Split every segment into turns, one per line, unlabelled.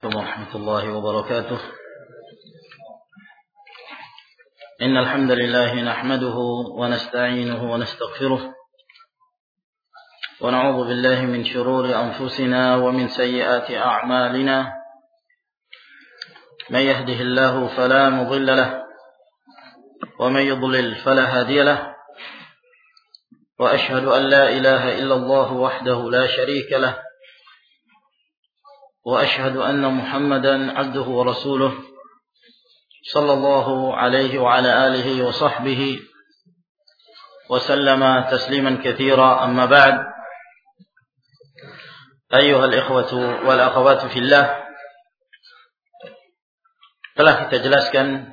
ورحمة الله وبركاته. إن الحمد لله نحمده ونستعينه ونستغفره ونعوذ بالله من شرور أنفسنا ومن سيئات أعمالنا. من يهده الله فلا مضل له ومن يضلل فلا هادي له وأشهد أن لا إله إلا الله وحده لا شريك له وأشهد أن محمدا عبده ورسوله صلى الله عليه وعلى آله وصحبه وسلم تسليما كثيرا. أما بعد، أيها الإخوة والأخوات في الله, telah kita jelaskan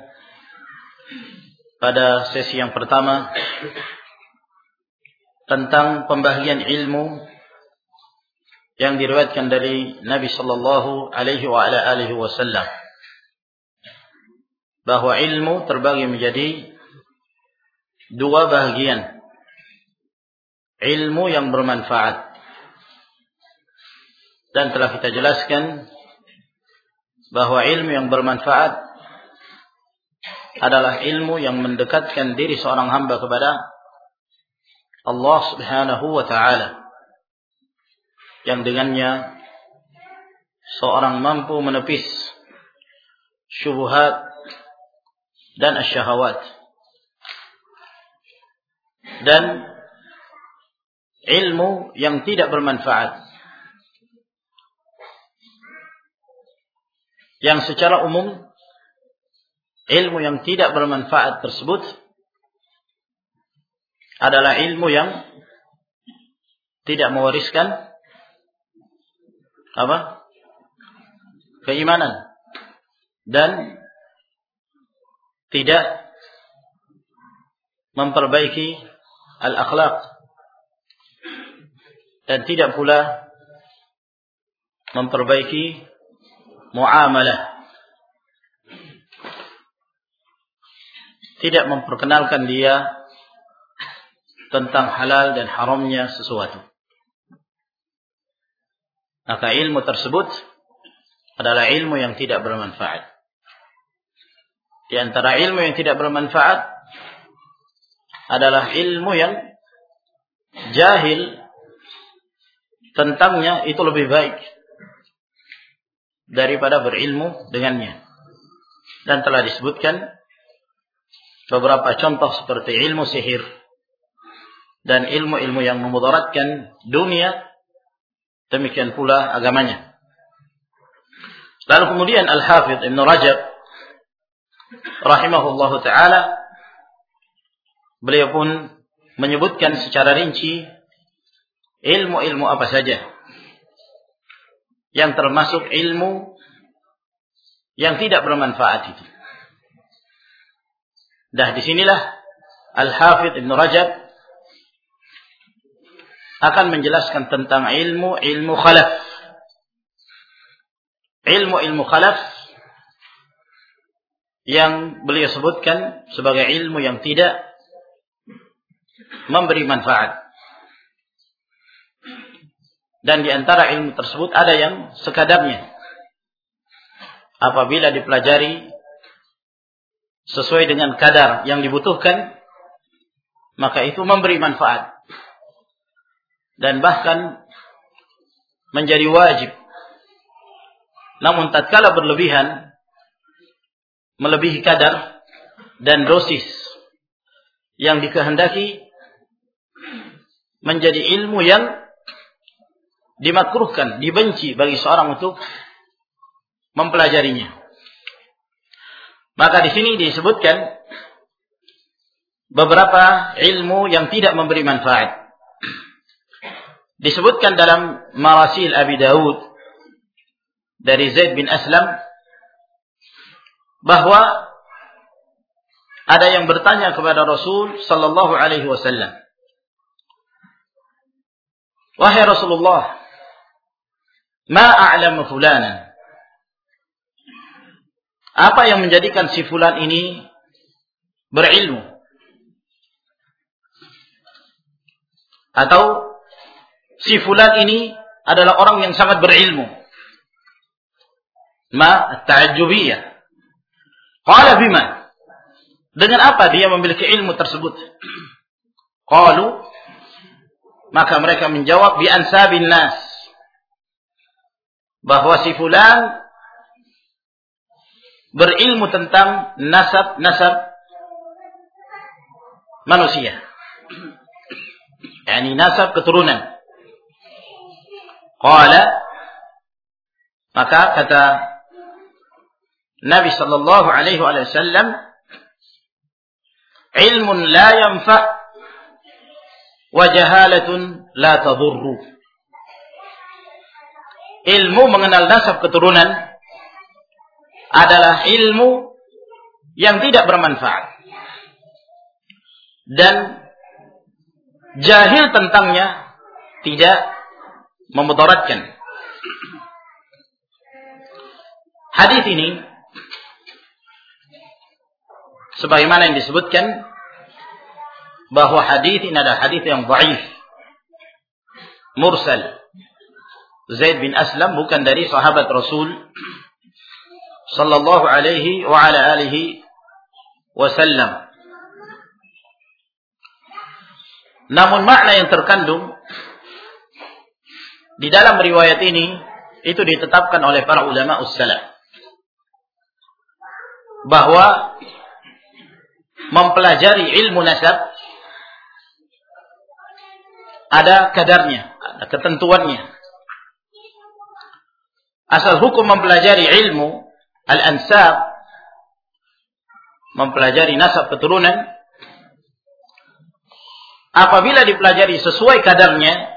pada sesi yang pertama tentang pembagian ilmu yang diriwayatkan dari Nabi sallallahu alaihi wa ala alihi wasallam, bahwa ilmu terbagi menjadi dua bagian. Ilmu yang bermanfaat, dan telah kita jelaskan bahwa ilmu yang bermanfaat adalah ilmu yang mendekatkan diri seorang hamba kepada Allah Subhanahu wa ta'ala, yang dengannya seorang mampu menepis syubhat dan asyahawat. Dan ilmu yang tidak bermanfaat, yang secara umum ilmu yang tidak bermanfaat tersebut adalah ilmu yang tidak mewariskan keimanan dan tidak memperbaiki al-akhlaq, dan tidak pula memperbaiki muamalah, tidak memperkenalkan dia tentang halal dan haramnya sesuatu. Maka ilmu tersebut adalah ilmu yang tidak bermanfaat. Di antara ilmu yang tidak bermanfaat adalah ilmu yang jahil tentangnya itu lebih baik daripada berilmu dengannya. Dan telah disebutkan beberapa contoh seperti ilmu sihir dan ilmu-ilmu yang memudaratkan dunia, demikian pula agamanya. Lalu kemudian Al-Hafidh Ibn Rajab rahimahullahu ta'ala, beliau pun menyebutkan secara rinci ilmu-ilmu apa saja yang termasuk ilmu yang tidak bermanfaat itu. Dah disinilah Al-Hafidh Ibn Rajab akan menjelaskan tentang ilmu khalaf. Ilmu khalaf yang beliau sebutkan sebagai ilmu yang tidak memberi manfaat. Dan di antara ilmu tersebut ada yang sekadarnya. Apabila dipelajari sesuai dengan kadar yang dibutuhkan, maka itu memberi manfaat. Dan bahkan menjadi wajib. Namun tatkala berlebihan, melebihi kadar dan dosis yang dikehendaki, menjadi ilmu yang dimakruhkan, dibenci bagi seorang untuk mempelajarinya. Maka di sini disebutkan beberapa ilmu yang tidak memberi manfaat. Disebutkan dalam Marasil Abi Dawud dari Zaid bin Aslam bahwa ada yang bertanya kepada Rasul sallallahu alaihi wasallam, "Wahai Rasulullah, ma a'lamu fulanan?" Apa yang menjadikan si fulan ini berilmu? Atau si fulan ini adalah orang yang sangat berilmu. Ma at-ta'ajjubiyah. Qala bima? Dengan apa dia memiliki ilmu tersebut? Qalu, maka mereka menjawab bi ansabin nas, bahwa si fulan berilmu tentang nasab manusia, yakni nasab keturunan. Qala, maka kata Nabi sallallahu alaihi wasallam, ilmun la yanfa wa jahalatun la tadurru. Ilmu mengenal nasab keturunan adalah ilmu yang tidak bermanfaat, dan jahil tentangnya tidak memudaratkan. Hadis ini sebagaimana yang disebutkan bahwa hadis ini adalah hadis yang dhaif, mursal. Zaid bin Aslam bukan dari sahabat Rasul sallallahu alaihi wa ala alihi wasallam. Namun makna yang terkandung di dalam riwayat ini itu ditetapkan oleh para ulama ussalaf, bahwa mempelajari ilmu nasab ada kadarnya, ada ketentuannya. Asal hukum mempelajari ilmu al-ansab, mempelajari nasab keturunan, apabila dipelajari sesuai kadarnya,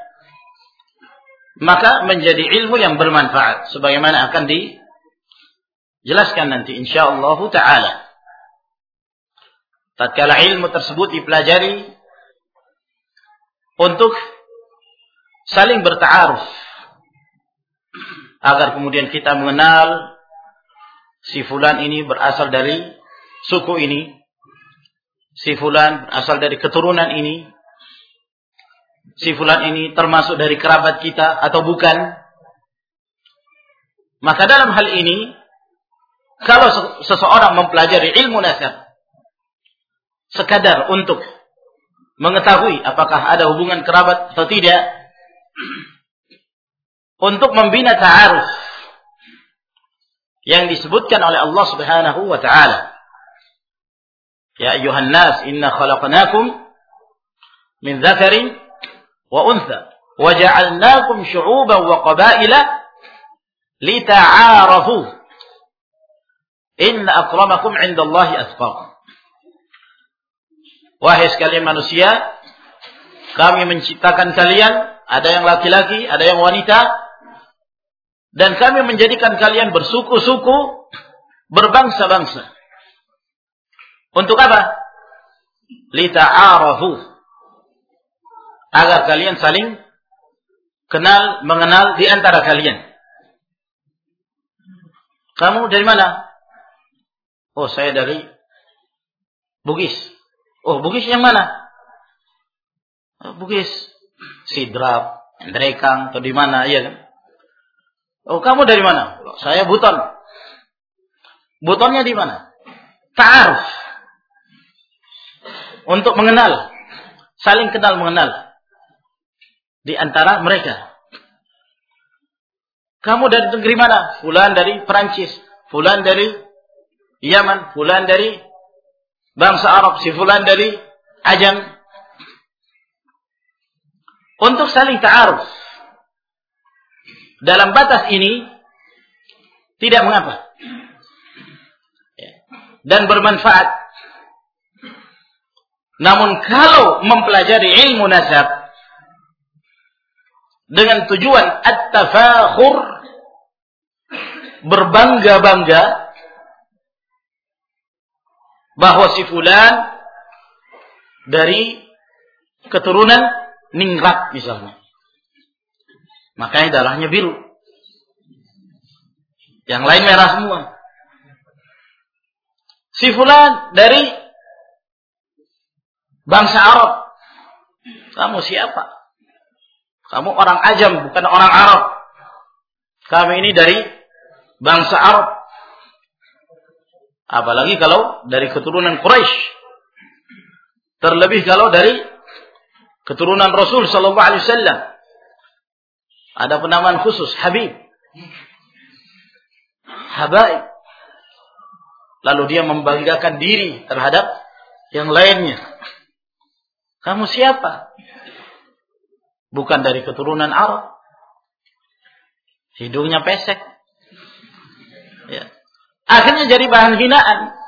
maka menjadi ilmu yang bermanfaat, sebagaimana akan dijelaskan nanti insyaallah taala. Tatkala ilmu tersebut dipelajari untuk saling berta'aruf, agar kemudian kita mengenal si fulan ini berasal dari suku ini, si fulan berasal dari keturunan ini, si fulan ini termasuk dari kerabat kita atau bukan. Maka dalam hal ini, kalau seseorang mempelajari ilmu nasab sekadar untuk mengetahui apakah ada hubungan kerabat atau tidak, untuk membina ta'aruf yang disebutkan oleh Allah Subhanahu wa taala, ya ayyuhan nas inna khalaqnakum min dzakarin wa untha wa ja'alnakum syu'uban wa qabaila lita'arafu inna akramakum 'indallahi atqakum. Wahai sekalian manusia, kami menciptakan kalian, ada yang laki-laki, ada yang wanita, dan kami menjadikan kalian bersuku-suku, berbangsa-bangsa. Untuk apa? Lita'arafu, agar kalian saling kenal, mengenal di antara kalian. Kamu dari mana? Oh, saya dari Bugis. Oh, Bugis yang mana? Bugis Sidrap, Ndrekang, atau di mana? Iya kan? Oh, kamu dari mana? Saya Buton. Butonnya di mana? Ta'aruf. Untuk mengenal, saling kenal mengenal di antara mereka. Kamu dari negeri mana? Fulan dari Perancis, fulan dari Yaman, fulan dari bangsa Arab, si fulan dari Ajam. Untuk saling ta'aruf. Dalam batas ini tidak mengapa dan bermanfaat. Namun kalau mempelajari ilmu nasab dengan tujuan at-tafakhur, berbangga-bangga bahwa si fulan dari keturunan Ningrat misalnya, makanya darahnya biru, yang lain merah semua. Si fulan dari bangsa Arab. Kamu siapa? Kamu orang Ajam, bukan orang Arab. Kami ini dari bangsa Arab. Apalagi kalau dari keturunan Quraisy. Terlebih kalau dari keturunan Rasul sallallahu alaihi wasallam. Ada penamaan khusus, Habib. Habaib. Lalu dia membanggakan diri terhadap yang lainnya. Kamu siapa? Bukan dari keturunan Arab. Hidungnya pesek. Ya. Akhirnya jadi bahan hinaan.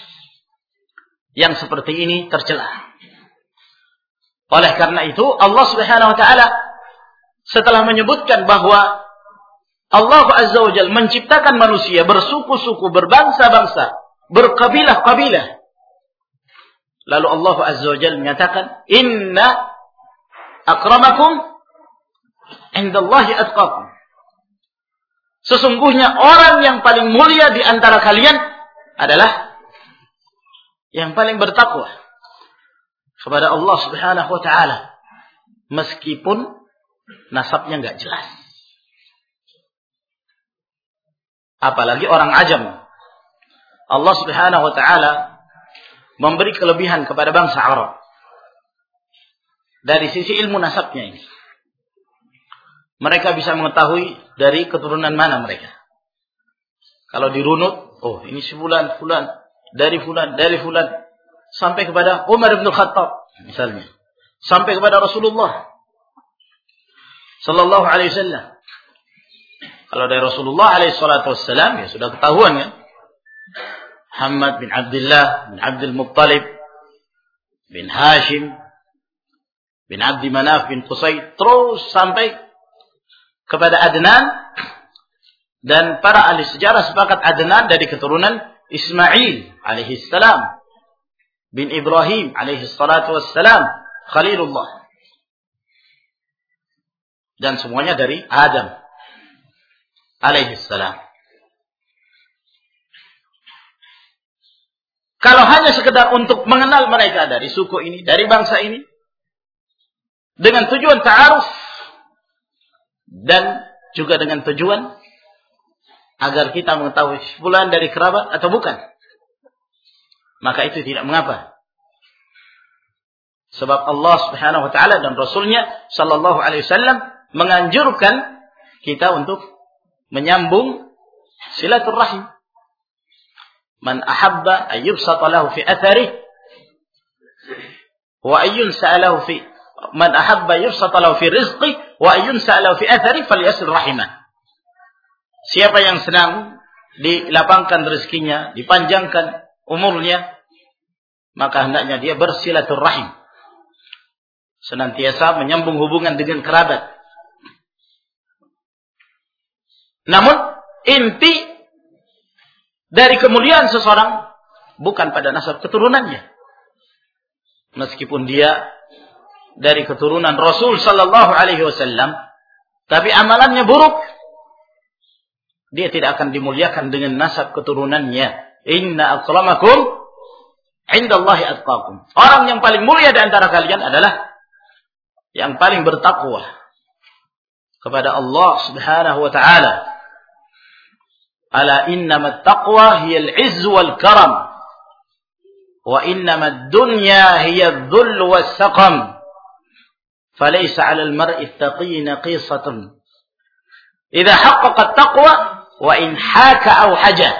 Yang seperti ini tercela. Oleh karena itu Allah Subhanahu wa taala setelah menyebutkan bahwa Allah Azza wa Jalla menciptakan manusia bersuku-suku, berbangsa-bangsa, berkabilah-kabilah. Lalu Allah Azza wa Jalla menyatakan, "Inna akramakum indallahi atqakum." Sesungguhnya orang yang paling mulia di antara kalian adalah yang paling bertakwa kepada Allah Subhanahu wa taala, meskipun nasabnya enggak jelas. Apalagi orang ajam. Allah Subhanahu wa taala memberi kelebihan kepada bangsa Arab dari sisi ilmu nasabnya ini. Mereka bisa mengetahui dari keturunan mana mereka. Kalau dirunut, oh ini si fulan, dari fulan, sampai kepada Umar bin Khattab misalnya, sampai kepada Rasulullah sallallahu alaihi wasallam. Kalau dari Rasulullah alaihi salatu wassalam ya sudah ketahuan kan. Muhammad bin Abdullah bin Abdul Muttalib bin Hashim bin Abdi Manaf bin Qusay, terus sampai kepada Adnan, dan para ahli sejarah sepakat Adnan dari keturunan Ismail alaihi salam bin Ibrahim alaihi salatu wassalam Khalilullah, dan semuanya dari Adam alaihi salam. Kalau hanya sekedar untuk mengenal mereka dari suku ini, dari bangsa ini, dengan tujuan ta'aruf dan juga dengan tujuan agar kita mengetahui fulan dari kerabat atau bukan, maka itu tidak mengapa. Sebab Allah Subhanahu wa taala dan Rasulnya sallallahu alaihi wasallam menganjurkan kita untuk menyambung silaturahim. Man ahabba an yubsata lahu fi atharihi wa an yunsa lahu fi man ahabba yubsata lahu fi rizqihi wa an yunsa lahu fi atharihi falyasil rahimah. Siapa yang senang dilapangkan rezekinya, dipanjangkan umurnya, maka hendaknya dia bersilaturahim, senantiasa menyambung hubungan dengan kerabat. Namun inti dari kemuliaan seseorang bukan pada nasab keturunannya. Meskipun dia dari keturunan Rasul sallallahu alaihi wasallam, tapi amalannya buruk, dia tidak akan dimuliakan dengan nasab keturunannya. Inna akramakum indallahi atqakum. Orang yang paling mulia di antara kalian adalah yang paling bertakwa kepada Allah Subhanahu wa taala. Ala innamat taqwa hiya al-'izz wal karam wa innamad dunya hiya adh-dhull was-saqam falaysa 'ala al-mar'i at-taqi naqisatun idza haqqaqa at-taqwa wa in haka aw haja.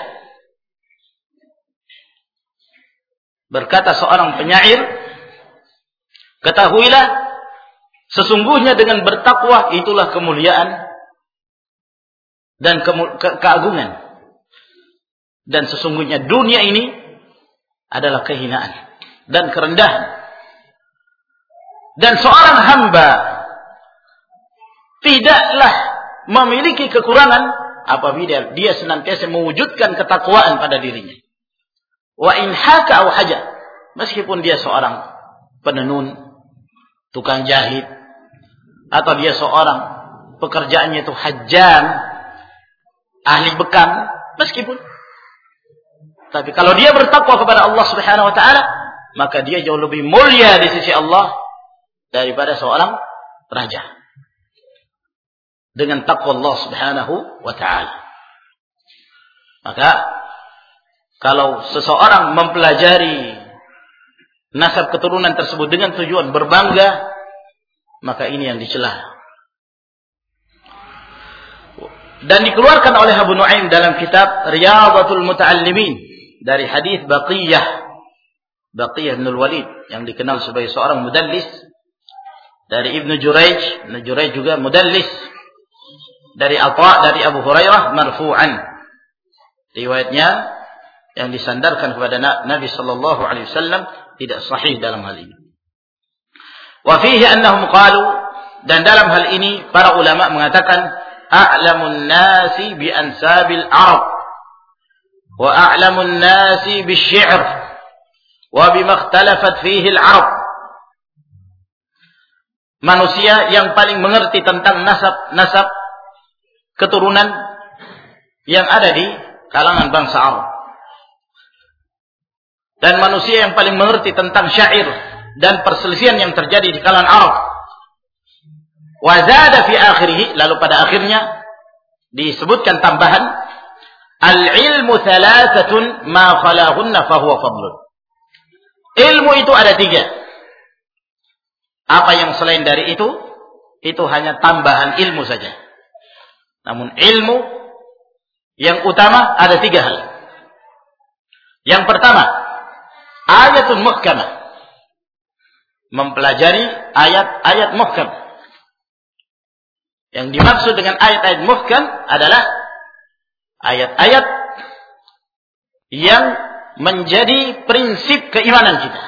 Berkata seorang penyair, ketahuilah sesungguhnya dengan bertakwa itulah kemuliaan dan keagungan. Dan sesungguhnya dunia ini adalah kehinaan dan kerendahan. Dan seorang hamba tidaklah memiliki kekurangan apabila dia senantiasa mewujudkan ketakwaan pada dirinya. Wa in haka aw haja, meskipun dia seorang penenun, tukang jahit, atau dia seorang pekerjaannya itu hajjam, ahli bekam, meskipun. Tapi kalau dia bertakwa kepada Allah Subhanahu wa taala, maka dia jauh lebih mulia di sisi Allah daripada seorang raja. Dengan takwa Allah Subhanahu wa taala. Maka kalau seseorang mempelajari nasab keturunan tersebut dengan tujuan berbangga, maka ini yang dicela. Dan dikeluarkan oleh Abu Nu'aim dalam kitab Riyadhatul Muta'allimin dari hadis Baqiyah bin Al-Walid yang dikenal sebagai seorang mudallis, dari Ibnu Jurayj. Ibnu Jurayj juga mudallis, dari Atha dari Abu Hurairah marfu'an. Riwayatnya yang disandarkan kepada Nabi sallallahu alaihi wasallam tidak sahih dalam hal ini. Wa fihi annahum qalu, dan dalam hal ini para ulama mengatakan a'lamun nasi bi ansabil arab wa a'lamun nasi bisyi'r wa bima ikhtalafat fihi al-arab. Manusia yang paling mengerti tentang nasab keturunan yang ada di kalangan bangsa Arab, dan manusia yang paling mengerti tentang syair dan perselisihan yang terjadi di kalangan Arab. Wa zada fi akhirih, lalu pada akhirnya disebutkan tambahan, al-ilmu thalathatun ma khalahunna fahuwa fadlun. Ilmu itu ada 3. Apa yang selain dari itu hanya tambahan ilmu saja. Namun ilmu yang utama ada 3 hal. Yang pertama, ayatul muhkamah, mempelajari ayat-ayat muhkam. Yang dimaksud dengan ayat-ayat muhkam adalah ayat-ayat yang menjadi prinsip keimanan kita.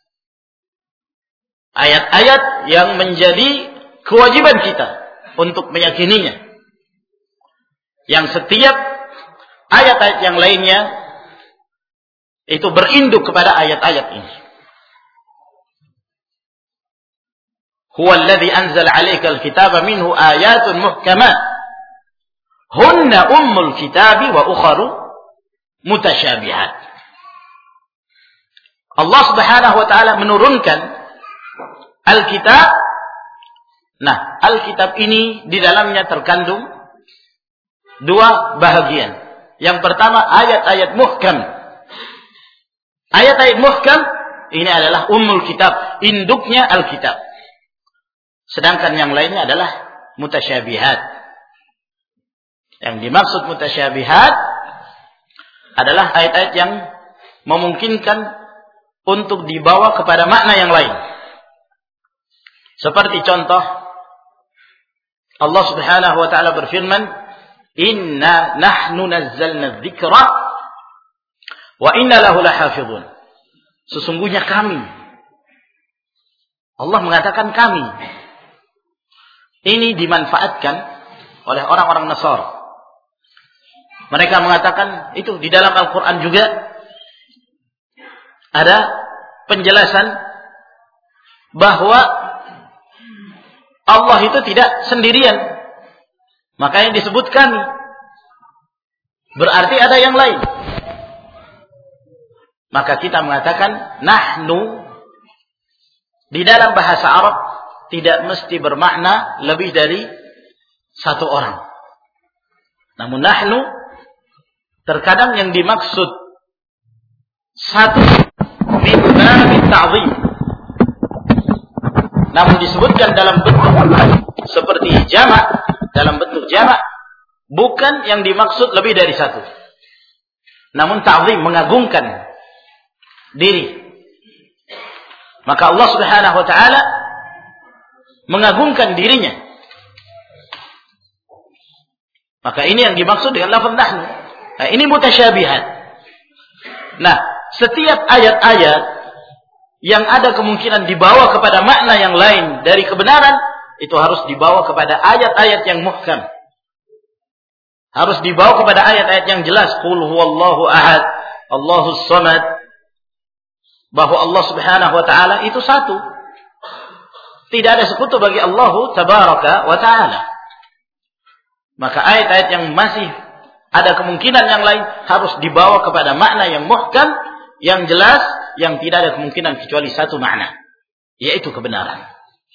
Ayat-ayat yang menjadi kewajiban kita untuk meyakininya. Yang setiap ayat-ayat yang lainnya itu berinduk kepada ayat-ayat ini. Huwa alladhi anzala 'alaikal kitaba minhu ayatun muhkamat hunna ummul kitabi wa ukharu mutasyabihat. Allah Subhanahu wa taala menurunkan Alkitab. Nah, Alkitab ini di dalamnya terkandung 2 bahagian. Yang pertama ayat-ayat muhkam. Ayat-ayat muhkam ini adalah ummul kitab, induknya Alkitab. Sedangkan yang lainnya adalah mutasyabihat. Yang dimaksud mutasyabihat adalah ayat-ayat yang memungkinkan untuk dibawa kepada makna yang lain. Seperti contoh, Allah Subhanahu wa taala berfirman, "Inna nahnu nazzalna dzikra wa inna lahu lahafizun." Sesungguhnya kami. Allah mengatakan kami. Ini dimanfaatkan oleh orang-orang Nasara. Mereka mengatakan itu di dalam Al-Quran juga ada penjelasan bahwa Allah itu tidak sendirian. Makanya disebut kami. Berarti ada yang lain. Maka kita mengatakan nahnu di dalam bahasa Arab tidak mesti bermakna lebih dari 1 orang. Namun nahnu terkadang yang dimaksud 1 min babi ta'zim. Namun disebutkan dalam bentuk seperti jamak, dalam bentuk jamak, bukan yang dimaksud lebih dari 1. Namun ta'zim, mengagungkan diri. Maka Allah Subhanahu wa taala mengagungkan dirinya. Maka ini yang dimaksud dengan lafaz nahnu. Nah, ini mutasyabihat. Nah, setiap ayat-ayat yang ada kemungkinan dibawa kepada makna yang lain dari kebenaran, itu harus dibawa kepada ayat-ayat yang muhkam. Harus dibawa kepada ayat-ayat yang jelas. Qul huwallahu ahad, Allahus samad. Bahwa Allah Subhanahu wa taala itu 1. Tidak ada sekutu bagi Allah tabaraka wa ta'ala. Maka ayat-ayat yang masih ada kemungkinan yang lain harus dibawa kepada makna yang muhkam, yang jelas, yang tidak ada kemungkinan kecuali 1 makna, yaitu kebenaran.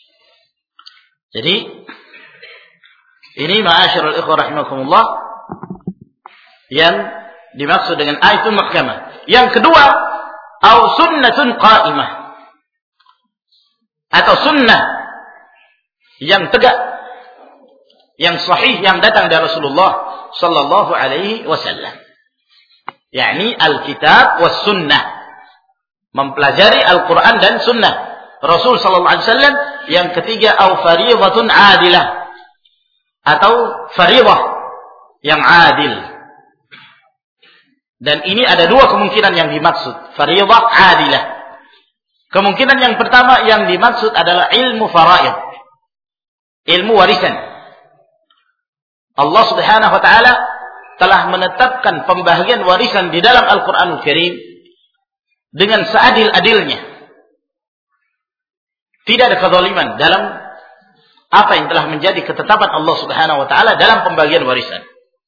Jadi ini ma'asyiral ikhwah rahimakumullah yang dimaksud dengan ayatun muhkamah. Yang kedua, au sunnatun qa'imah, atau sunnah yang tegak, yang sahih, yang datang dari Rasulullah sallallahu alaihi wasallam. Yakni Alkitab was sunnah, mempelajari Al-Quran dan sunnah Rasul sallallahu alaihi wasallam. Yang ketiga, au fariidatun adilah, atau fariidah yang adil. Dan ini ada dua kemungkinan yang dimaksud, fariidah adilah. Kemungkinan yang pertama yang dimaksud adalah ilmu faraid, ilmu warisan. Allah Subhanahu wa taala telah menetapkan pembagian warisan di dalam Al-Qur'anul Karim dengan seadil-adilnya. Tidak ada kezaliman dalam apa yang telah menjadi ketetapan Allah Subhanahu wa taala dalam pembagian warisan.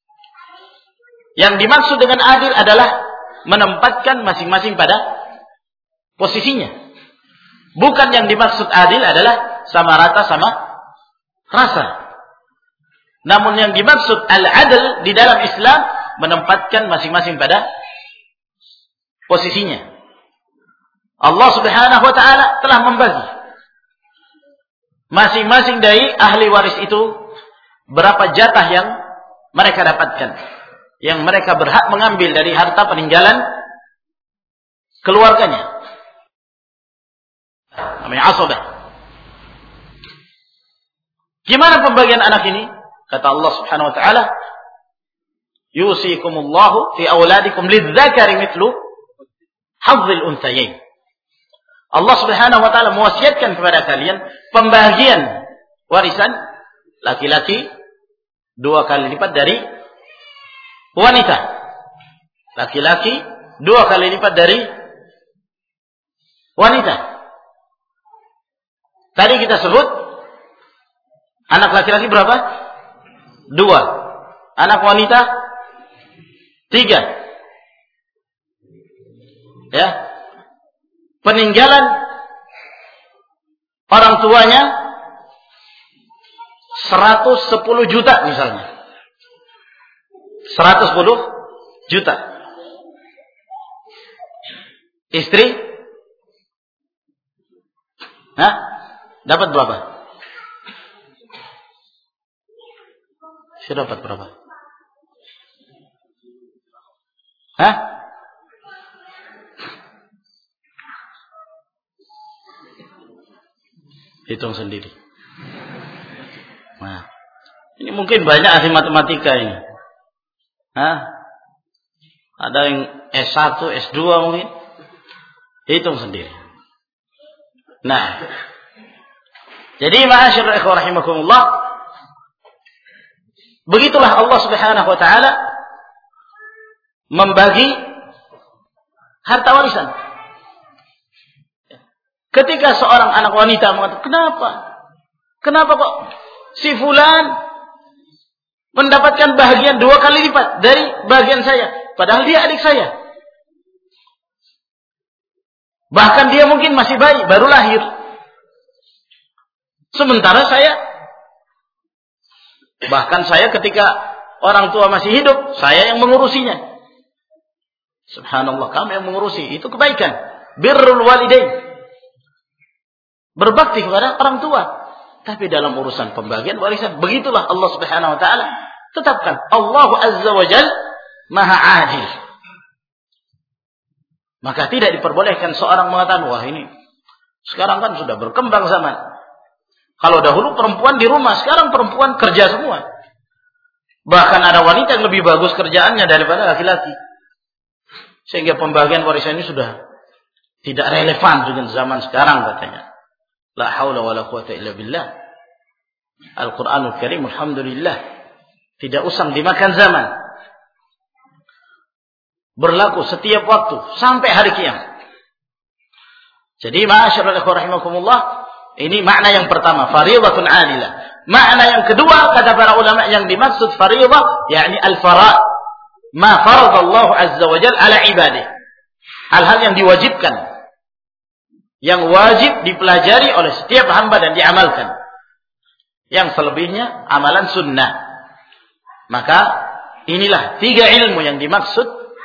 Yang dimaksud dengan adil adalah menempatkan masing-masing pada posisinya. Bukan yang dimaksud adil adalah sama rata, sama rasa. Namun yang dimaksud al-adl di dalam Islam menempatkan masing-masing pada posisinya. Allah Subhanahu wa taala telah membagi masing-masing dari ahli waris itu berapa jatah yang mereka dapatkan, yang mereka berhak mengambil dari harta peninggalan keluarganya. Namanya asabah. Gimana pembagian anak ini? Kata Allah Subhanahu wa taala, yusikumullahu fi auladikum lidzakari mithlu hadzil unthayain. Allah Subhanahu wa taala mewasiatkan kepada kalian pembagian warisan laki-laki 2 kali lipat dari wanita. Laki-laki 2 kali lipat dari wanita. Tadi kita sebut anak laki-laki berapa? 2. Anak wanita 3. Ya. Peninggalan orang tuanya 110 juta misalnya. 110 juta. Istri? Dapat berapa? Saya dapat berapa? Hitung sendiri. Nah, ini mungkin banyak ahli matematika ini. Ada yang S1, S2 mungkin. Hitung sendiri. Nah, jadi ma'asyiral ikhwah rahimakumullah, begitulah Allah Subhanahu wa taala membagi harta warisan. Ketika seorang anak wanita mengatakan, kenapa kok si fulan mendapatkan bahagian 2 kali lipat dari bagian saya, padahal dia adik saya. Bahkan dia mungkin masih bayi, baru lahir. Sementara saya ketika orang tua masih hidup, saya yang mengurusinya. Subhanallah, kami yang mengurusi, itu kebaikan. Birrul walidain. Berbakti kepada orang tua. Tapi dalam urusan pembagian warisan, begitulah Allah Subhanahu wa taala tetapkan. Allah Azza wa Jalla Maha Adil. Maka tidak diperbolehkan seorang mengatakan, wah ini sekarang kan sudah berkembang zaman. Kalau dahulu perempuan di rumah, sekarang perempuan kerja semua. Bahkan ada wanita yang lebih bagus kerjaannya daripada laki-laki. Sehingga pembagian warisan ini sudah tidak relevan dengan zaman sekarang katanya. La haula wa la quwata illa billah. Al-Quranul Karim alhamdulillah tidak usang dimakan zaman. Berlaku setiap waktu sampai hari kiamat. Jadi ma'asyiral ikhwah rahimakumullah, ini makna yang pertama, fariidatun 'adilah. Makna yang kedua kata para ulama yang dimaksud fariidah yakni al-fara', ma faradallahu azza wa jalla ala ibadihi. Hal-hal yang diwajibkan, yang wajib dipelajari oleh setiap hamba dan diamalkan. Yang selebihnya amalan sunnah. Maka inilah 3 ilmu yang dimaksud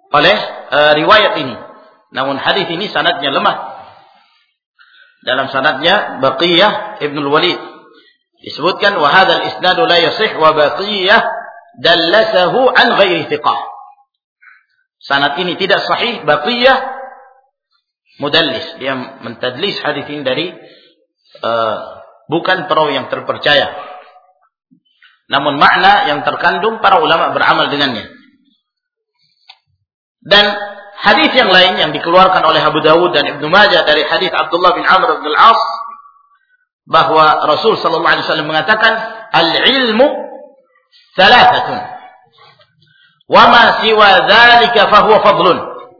oleh riwayat ini. Namun hadis ini sanadnya lemah. Dalam sanadnya Baqiyah Ibnul Walid disebutkan wa hadzal isnadu la yasih wa Baqiyah dallasahu an ghairi thiqah. Sanad ini tidak sahih. Baqiyah mudallis, dia mentadlis hadis ini dari bukan perawi yang terpercaya. Namun makna yang terkandung para ulama beramal dengannya. Dan hadis yang lain yang dikeluarkan oleh Abu Dawud dan Ibnu Majah dari hadis Abdullah bin Amr bin Al-As bahwa Rasul sallallahu alaihi wasallam mengatakan al-ilmu thalathatun wa ma siwa dzalika fa huwa fadlun.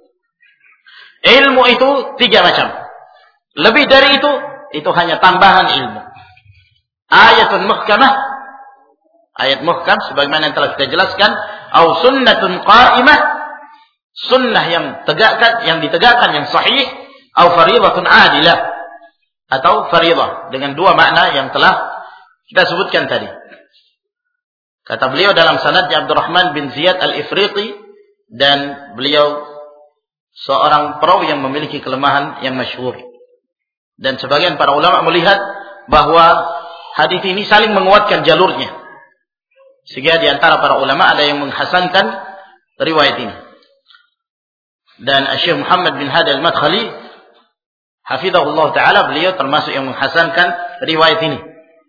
Ilmu itu 3 macam. Lebih dari itu hanya tambahan ilmu. Ayatun muhkamah, ayat muhkam sebagaimana yang telah kita jelaskan, au sunnatun qa'imah, sunnah yang ditegakkan yang sahih, au fariidatun adilah, atau fariidah dengan 2 makna yang telah kita sebutkan tadi. Kata beliau dalam sanadnya Abdurrahman bin Ziyad Al-Ifriqi, dan beliau seorang perawi yang memiliki kelemahan yang masyhur. Dan sebagian para ulama melihat bahwa hadis ini saling menguatkan jalurnya. Sehingga di antara para ulama ada yang menghasankan riwayat ini. Dan Syekh Muhammad bin Hadi Al-Madkhali hafizahullah taala, beliau termasuk yang menghasankan riwayat ini.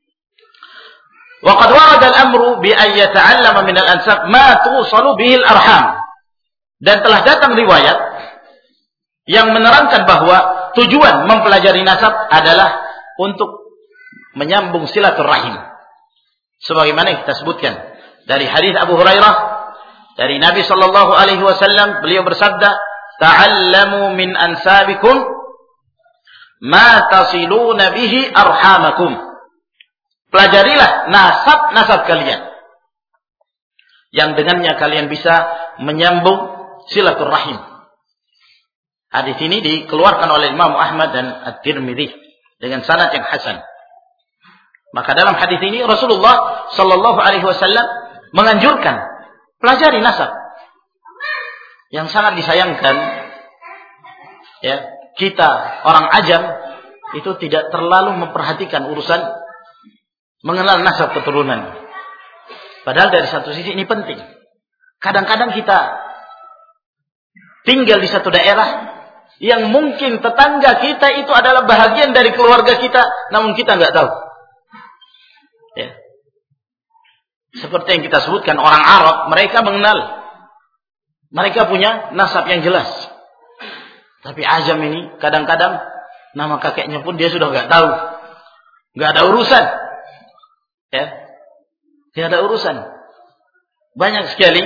Wa qad warada al-amru bi an yata'allama min al-ansab ma tusalu bihi al-arham. Dan telah datang riwayat yang menerangkan bahwa tujuan mempelajari nasab adalah untuk menyambung silaturahim. Sebagaimana yang kita sebutkan dari hadis Abu Hurairah dari Nabi sallallahu alaihi wasallam, beliau bersabda, "Ta'allamu min ansabikum ma tasiluna bihi arhamakum." Pelajarilah nasab-nasab kalian yang dengannya kalian bisa menyambung silaturahim. Hadis ini dikeluarkan oleh Imam Ahmad dan At-Tirmidzi dengan sanad yang hasan. Maka dalam hadis ini Rasulullah sallallahu alaihi wasallam menganjurkan pelajari nasab. Yang sangat disayangkan, ya, kita orang ajam itu tidak terlalu memperhatikan urusan mengenal nasab keturunan. Padahal dari satu sisi ini penting. Kadang-kadang kita tinggal di satu daerah yang mungkin tetangga kita itu adalah bahagian dari keluarga kita, namun kita nggak tahu. Ya. Seperti yang kita sebutkan, orang Arab, mereka mengenal, mereka punya nasab yang jelas. Tapi ajam ini kadang-kadang nama kakeknya pun dia sudah nggak tahu, nggak ada urusan. Ya, tidak ada urusan. Banyak sekali,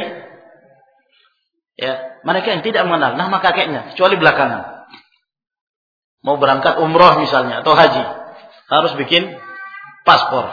ya, mereka yang tidak mengenal nama kakeknya kecuali belakangan. Mau berangkat umroh misalnya atau haji, harus bikin paspor.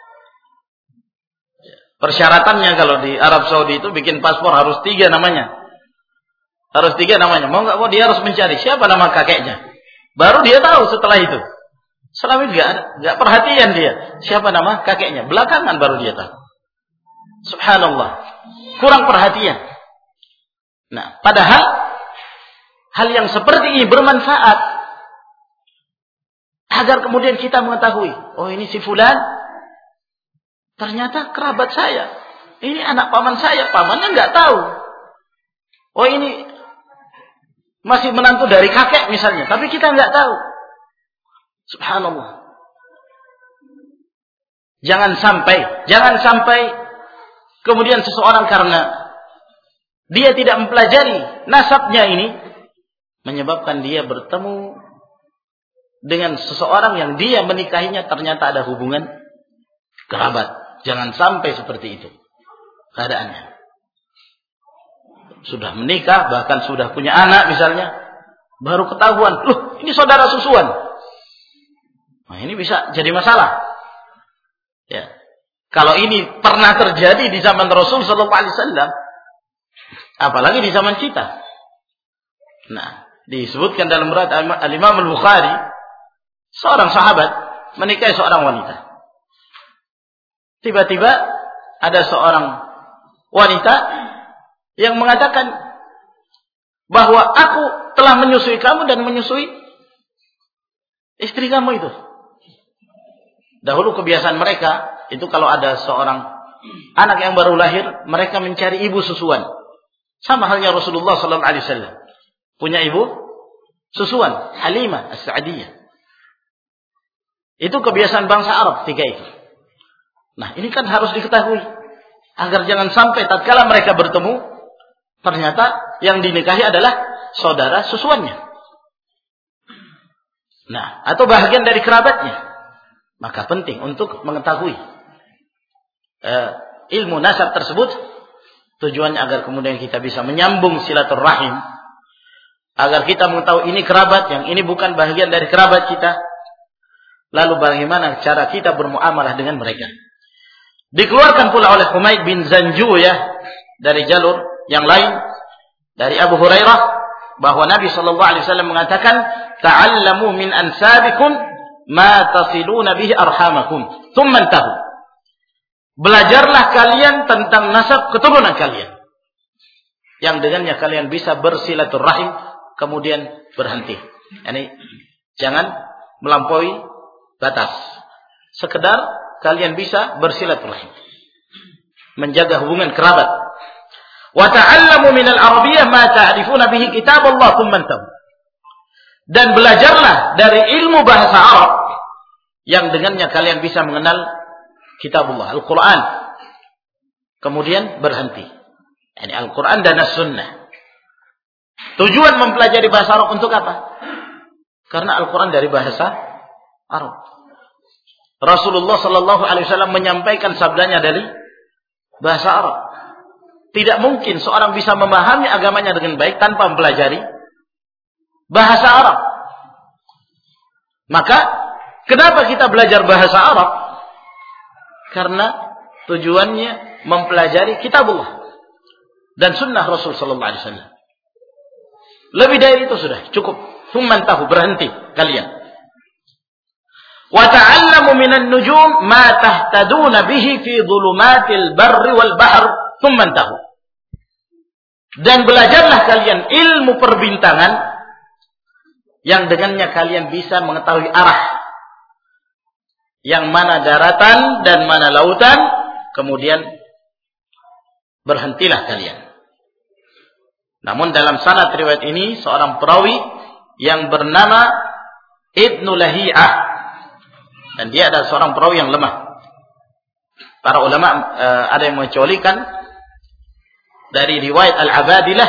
Persyaratannya kalau di Arab Saudi itu bikin paspor harus 3 namanya. Harus 3 namanya. Mau nggak mau dia harus mencari siapa nama kakeknya. Baru dia tahu setelah itu. Selama itu nggak perhatian dia siapa nama kakeknya. Belakangan baru dia tahu. Subhanallah. Kurang perhatian. Nah, padahal hal yang seperti ini bermanfaat agar kemudian kita mengetahui, oh ini si fulan ternyata kerabat saya. Ini anak paman saya, pamannya nggak tahu. Oh ini masih menantu dari kakek misalnya, tapi kita nggak tahu. Subhanallah. Jangan sampai kemudian seseorang karena dia tidak mempelajari nasabnya ini menyebabkan dia bertemu dengan seseorang yang dia menikahinya ternyata ada hubungan kerabat. Jangan sampai seperti itu keadaannya. Sudah menikah, bahkan sudah punya anak misalnya, baru ketahuan, loh ini saudara susuan. Nah ini bisa jadi masalah. Ya. Kalau ini pernah terjadi di zaman Rasul sallallahu alaihi wasallam, apalagi di zaman kita. Nah, disebutkan dalam riwayat Al-Imam Al-Bukhari, seorang sahabat menikahi seorang wanita. Tiba-tiba ada seorang wanita yang mengatakan, bahwa aku telah menyusui kamu dan menyusui istri kamu itu. Dahulu kebiasaan mereka itu kalau ada seorang anak yang baru lahir, mereka mencari ibu susuan. Sama halnya Rasulullah sallallahu alaihi wasallam. Punya ibu susuan, Halimah As-Sa'diyah. Itu kebiasaan bangsa Arab ketika itu. Nah, ini kan harus diketahui agar jangan sampai tatkala mereka bertemu ternyata yang dinikahi adalah saudara susuannya. Nah, atau bagian dari kerabatnya. Maka penting untuk mengetahui ilmu nasab tersebut, tujuannya agar kemudian kita bisa menyambung silaturahim, agar kita mengetahui ini kerabat, yang ini bukan bagian dari kerabat kita. Lalu bagaimana cara kita bermuamalah dengan mereka. Dikeluarkan pula oleh Humaid bin Zanjuyah dari jalur yang lain dari Abu Hurairah bahwa Nabi SAW mengatakan, ta'allamu min ansabikum ma tasiluna bihi arhamakum thumma intahu. Belajarlah kalian tentang nasab keturunan kalian yang dengannya kalian bisa bersilaturahim kemudian berhenti. Yani jangan melampaui batas. Sekedar kalian bisa bersilaturahim, menjaga hubungan kerabat. Wa ta'allamu minal arabiyyah ma ta'rifuna bihi kitab Allah thumma intahu. Dan belajarlah dari ilmu bahasa Arab yang dengannya kalian bisa mengenal kitabullah, Al-Quran. Kemudian berhenti. Yani Al-Quran dan As-Sunnah. Tujuan mempelajari bahasa Arab untuk apa? Karena Al-Quran dari bahasa Arab. Rasulullah sallallahu alaihi wasallam menyampaikan sabdanya dari bahasa Arab. Tidak mungkin seorang bisa memahami agamanya dengan baik tanpa mempelajari bahasa Arab. Maka kenapa kita belajar bahasa Arab? Karena tujuannya mempelajari kitabullah dan sunnah Rasul sallallahu alaihi wasallam. Lebih dari itu sudah cukup. Tsumman tahu, berhenti kalian. Wa ta'allamu minan nujum ma tahtaduna bihi fi dhulumatil barri wal bahr tsumman tahu. Dan belajarlah kalian ilmu perbintangan yang dengannya kalian bisa mengetahui arah, yang mana daratan dan mana lautan, kemudian berhentilah kalian. Namun dalam sanad riwayat ini seorang perawi yang bernama Ibnu Lahiyah, dan dia adalah seorang perawi yang lemah. Para ulama ada yang mengecualikan dari riwayat Al-Abadilah,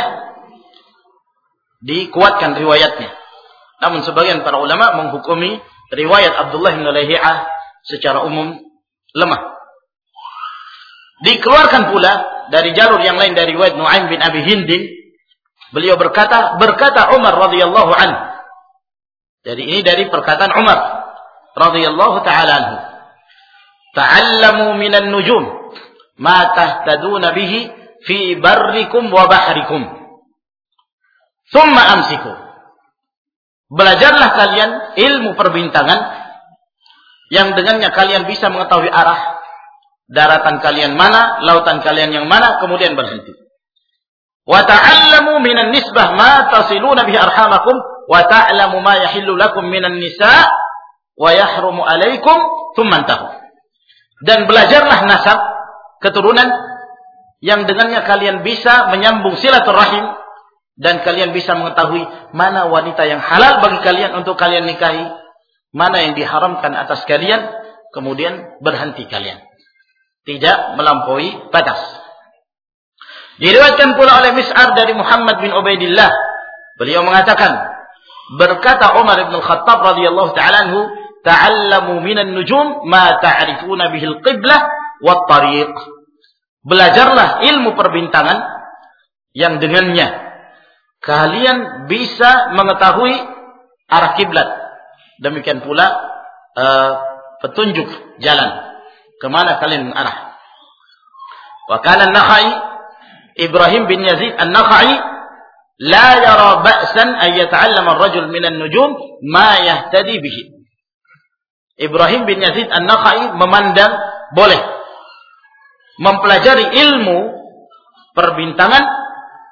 dikuatkan riwayatnya. Namun sebagian para ulama menghukumi riwayat Abdullah bin Lahiyah secara umum lemah. Dikeluarkan pula dari jalur yang lain dari riwayat Nu'aim bin Abi Hindin, beliau berkata Umar radhiyallahu anhu. Jadi ini dari perkataan Umar radhiyallahu ta'ala anhu. Ta'allamu minan nujum ma tahtaduna bihi fi barrikum wa bahrikum. Thumma amsiku. Belajarlah kalian ilmu perbintangan yang dengannya kalian bisa mengetahui arah daratan kalian mana, lautan kalian yang mana, kemudian berhenti. Wa ta'allamu minan nisbah ma tasiluna bihi arhamakum wa ta'lamu ma yahillu lakum minan nisa' wa yahrumu alaikum thumma intahu. Dan belajarlah nasab keturunan yang dengannya kalian bisa menyambung silaturahim dan kalian bisa mengetahui mana wanita yang halal bagi kalian untuk kalian nikahi, mana yang diharamkan atas kalian, kemudian berhenti kalian. Tidak melampaui batas. Diriwayatkan pula oleh Mis'ar dari Muhammad bin Ubaidillah, beliau mengatakan, berkata Umar bin Khattab radhiyallahu ta'ala anhu, ta'allamu minan nujum ma ta'rifuna bihil qiblah wat tariq. Belajarlah ilmu perbintangan yang dengannya kalian bisa mengetahui arah kiblat. Demikian pula petunjuk jalan kemana kalian mengarah. Wa kana an-Nakhai, Ibrahim bin Yazid an-Nakhai, la yara ba'san ay yata'allama ar-rajul minan nujum ma yahtadi bihi. Ibrahim bin Yazid an-Nakhai memandang boleh mempelajari ilmu perbintangan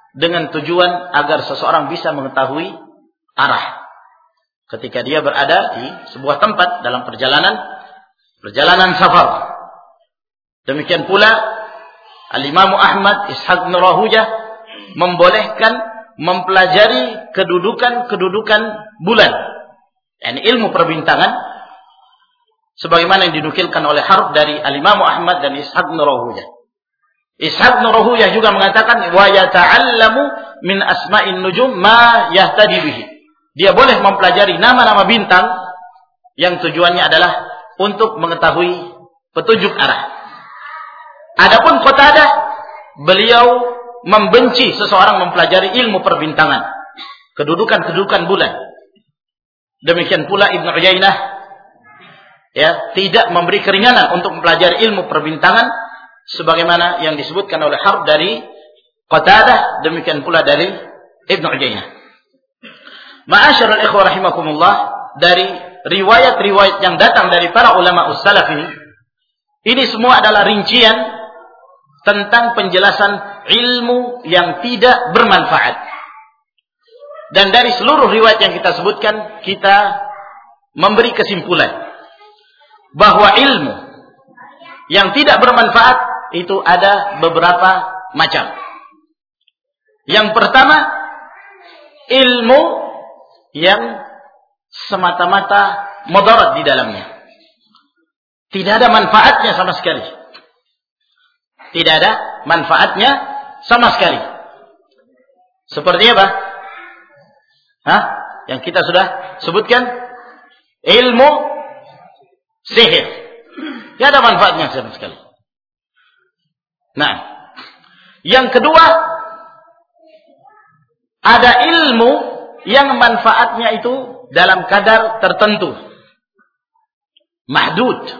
dengan tujuan agar seseorang bisa mengetahui arah ketika dia berada di sebuah tempat dalam perjalanan safar. Demikian pula Al-Imam Ahmad Ishaq bin Rahuyah membolehkan mempelajari kedudukan bulan, yakni ilmu perbintangan, sebagaimana yang dinukilkan oleh Harb dari Al-Imam Ahmad dan Ishaq bin Rahuyah. Ishaq bin Rahuyah juga mengatakan wa yata'allamu min asma'in nujum ma yahtadi bihi. Dia boleh mempelajari nama-nama bintang yang tujuannya adalah untuk mengetahui petunjuk arah. Adapun Qatadah, beliau membenci seseorang mempelajari ilmu perbintangan, kedudukan bulan. Demikian pula Ibnu Uyainah tidak memberi keringanan untuk mempelajari ilmu perbintangan, sebagaimana yang disebutkan oleh Harb dari Qatadah, demikian pula dari Ibnu Uyainah. Ma'asyiral ikhwah rahimakumullah, dari riwayat-riwayat yang datang dari para ulama ussalaf ini semua adalah rincian tentang penjelasan ilmu yang tidak bermanfaat. Dan dari seluruh riwayat yang kita sebutkan, kita memberi kesimpulan bahwa ilmu yang tidak bermanfaat itu ada beberapa macam. Yang pertama, ilmu yang semata-mata mudarat di dalamnya. Tidak ada manfaatnya sama sekali. Tidak ada manfaatnya sama sekali. Seperti apa? Yang kita sudah sebutkan, ilmu sihir. Tidak ada manfaatnya sama sekali. Nah, yang kedua, ada ilmu yang manfaatnya itu dalam kadar tertentu, mahdud,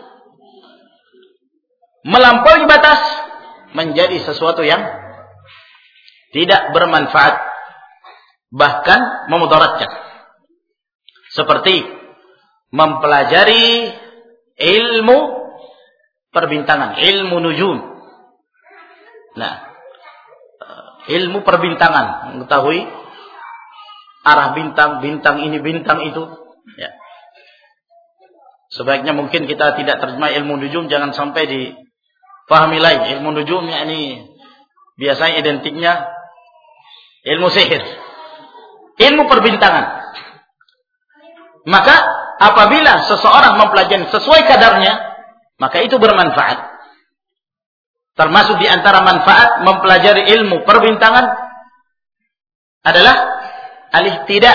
melampaui batas, menjadi sesuatu yang tidak bermanfaat, bahkan memudaratkan. Seperti mempelajari ilmu perbintangan, ilmu nujum. Nah, ilmu perbintangan, mengetahui arah bintang ini, bintang itu. Ya. Sebaiknya mungkin kita tidak terjemah ilmu nujum, jangan sampai dipahami lain. Ilmu nujum ini biasanya identiknya ilmu sihir, ilmu perbintangan. Maka apabila seseorang mempelajari sesuai kadarnya, maka itu bermanfaat. Termasuk di antara manfaat mempelajari ilmu perbintangan adalah al-ihtidah,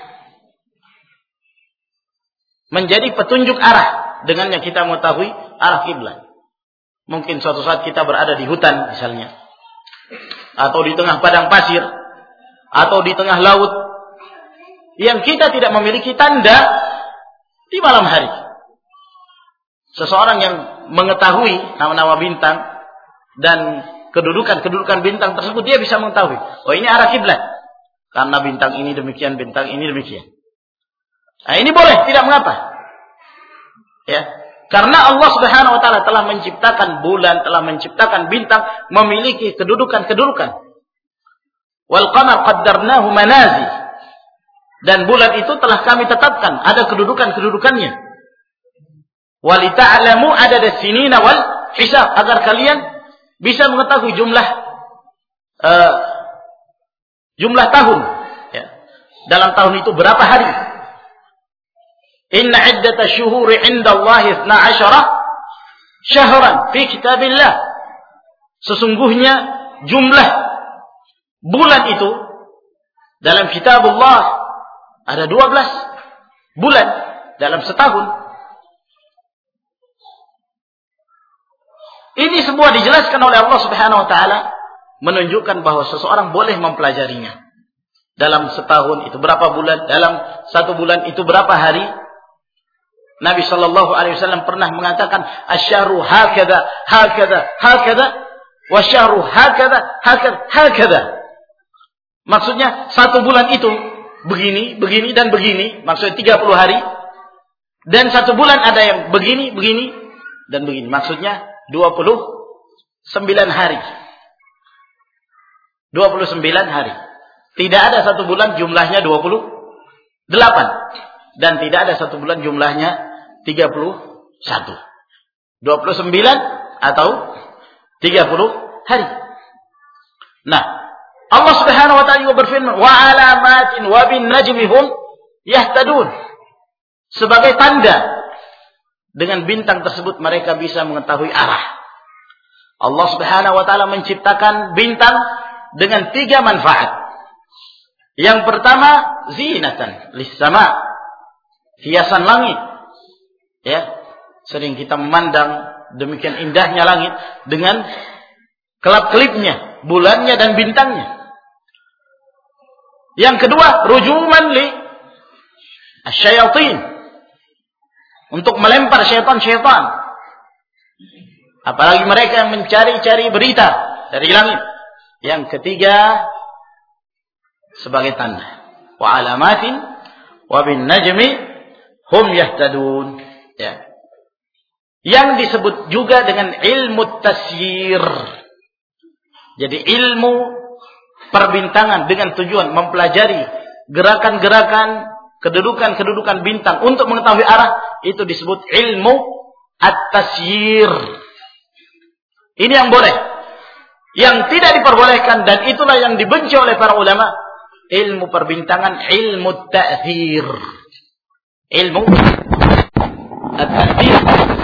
menjadi petunjuk arah, dengannya kita mengetahui arah kiblat. Mungkin suatu saat kita berada di hutan misalnya, atau di tengah padang pasir, atau di tengah laut, yang kita tidak memiliki tanda di malam hari. Seseorang yang mengetahui nama-nama bintang dan kedudukan bintang tersebut, dia bisa mengetahui, oh ini arah kiblat, karena bintang ini demikian, bintang ini demikian. Nah, ini boleh, tidak mengapa. Ya, karena Allah Subhanahu wa taala telah menciptakan bulan, telah menciptakan bintang, memiliki kedudukan. Wal qamar qaddarnahu manazil. Dan bulan itu telah kami tetapkan, ada kedudukannya. Walita'lamu adada sinina wal hisab, agar kalian bisa mengetahui jumlah tahun. Ya. Dalam tahun itu berapa hari? Inna iddata syuhuri indallahi 12 syahran fi kitabillah. Sesungguhnya jumlah bulan itu dalam kitabullah ada 12 bulan dalam setahun. Ini semua dijelaskan oleh Allah Subhanahu wa taala, menunjukkan bahwa seseorang boleh mempelajarinya. Dalam setahun itu berapa bulan, dalam satu bulan itu berapa hari. Nabi sallallahu alaihi wasallam pernah mengatakan, "Asy-syahru hakadha, wa syahru hakadha." Maksudnya satu bulan itu begini dan begini, maksudnya 30 hari. Dan satu bulan ada yang begini dan begini, maksudnya 29 hari. 29 hari. Tidak ada satu bulan jumlahnya 28. Dan tidak ada satu bulan jumlahnya 31. 29 atau 30 hari. Nah, Allah Subhanahu wa taala juga berfirman, "Wa 'alamatin wa bin najmi hum yahtadun." Sebagai tanda, dengan bintang tersebut mereka bisa mengetahui arah. Allah Subhanahu wa taala menciptakan bintang dengan 3 manfaat. Yang pertama, zinatan lis-sama, hiasan langit. Ya, sering kita memandang demikian indahnya langit dengan kelap-kelipnya, bulannya dan bintangnya. Yang kedua, rujuman li asyayatin, untuk melempar syaitan-syaitan. Apalagi mereka yang mencari-cari berita dari langit. Yang ketiga, sebagai tanda. Wa alamatin wa bin najmi hum yahtadun. Ya. Yang disebut juga dengan ilmu tasyir. Jadi ilmu perbintangan dengan tujuan mempelajari gerakan-gerakan, kedudukan-kedudukan bintang untuk mengetahui arah, itu disebut ilmu at-tasyir. Ini yang boleh. Yang tidak diperbolehkan, dan itulah yang dibenci oleh para ulama, ilmu perbintangan, ilmu ta'thir. Ilmu at-ta'thir.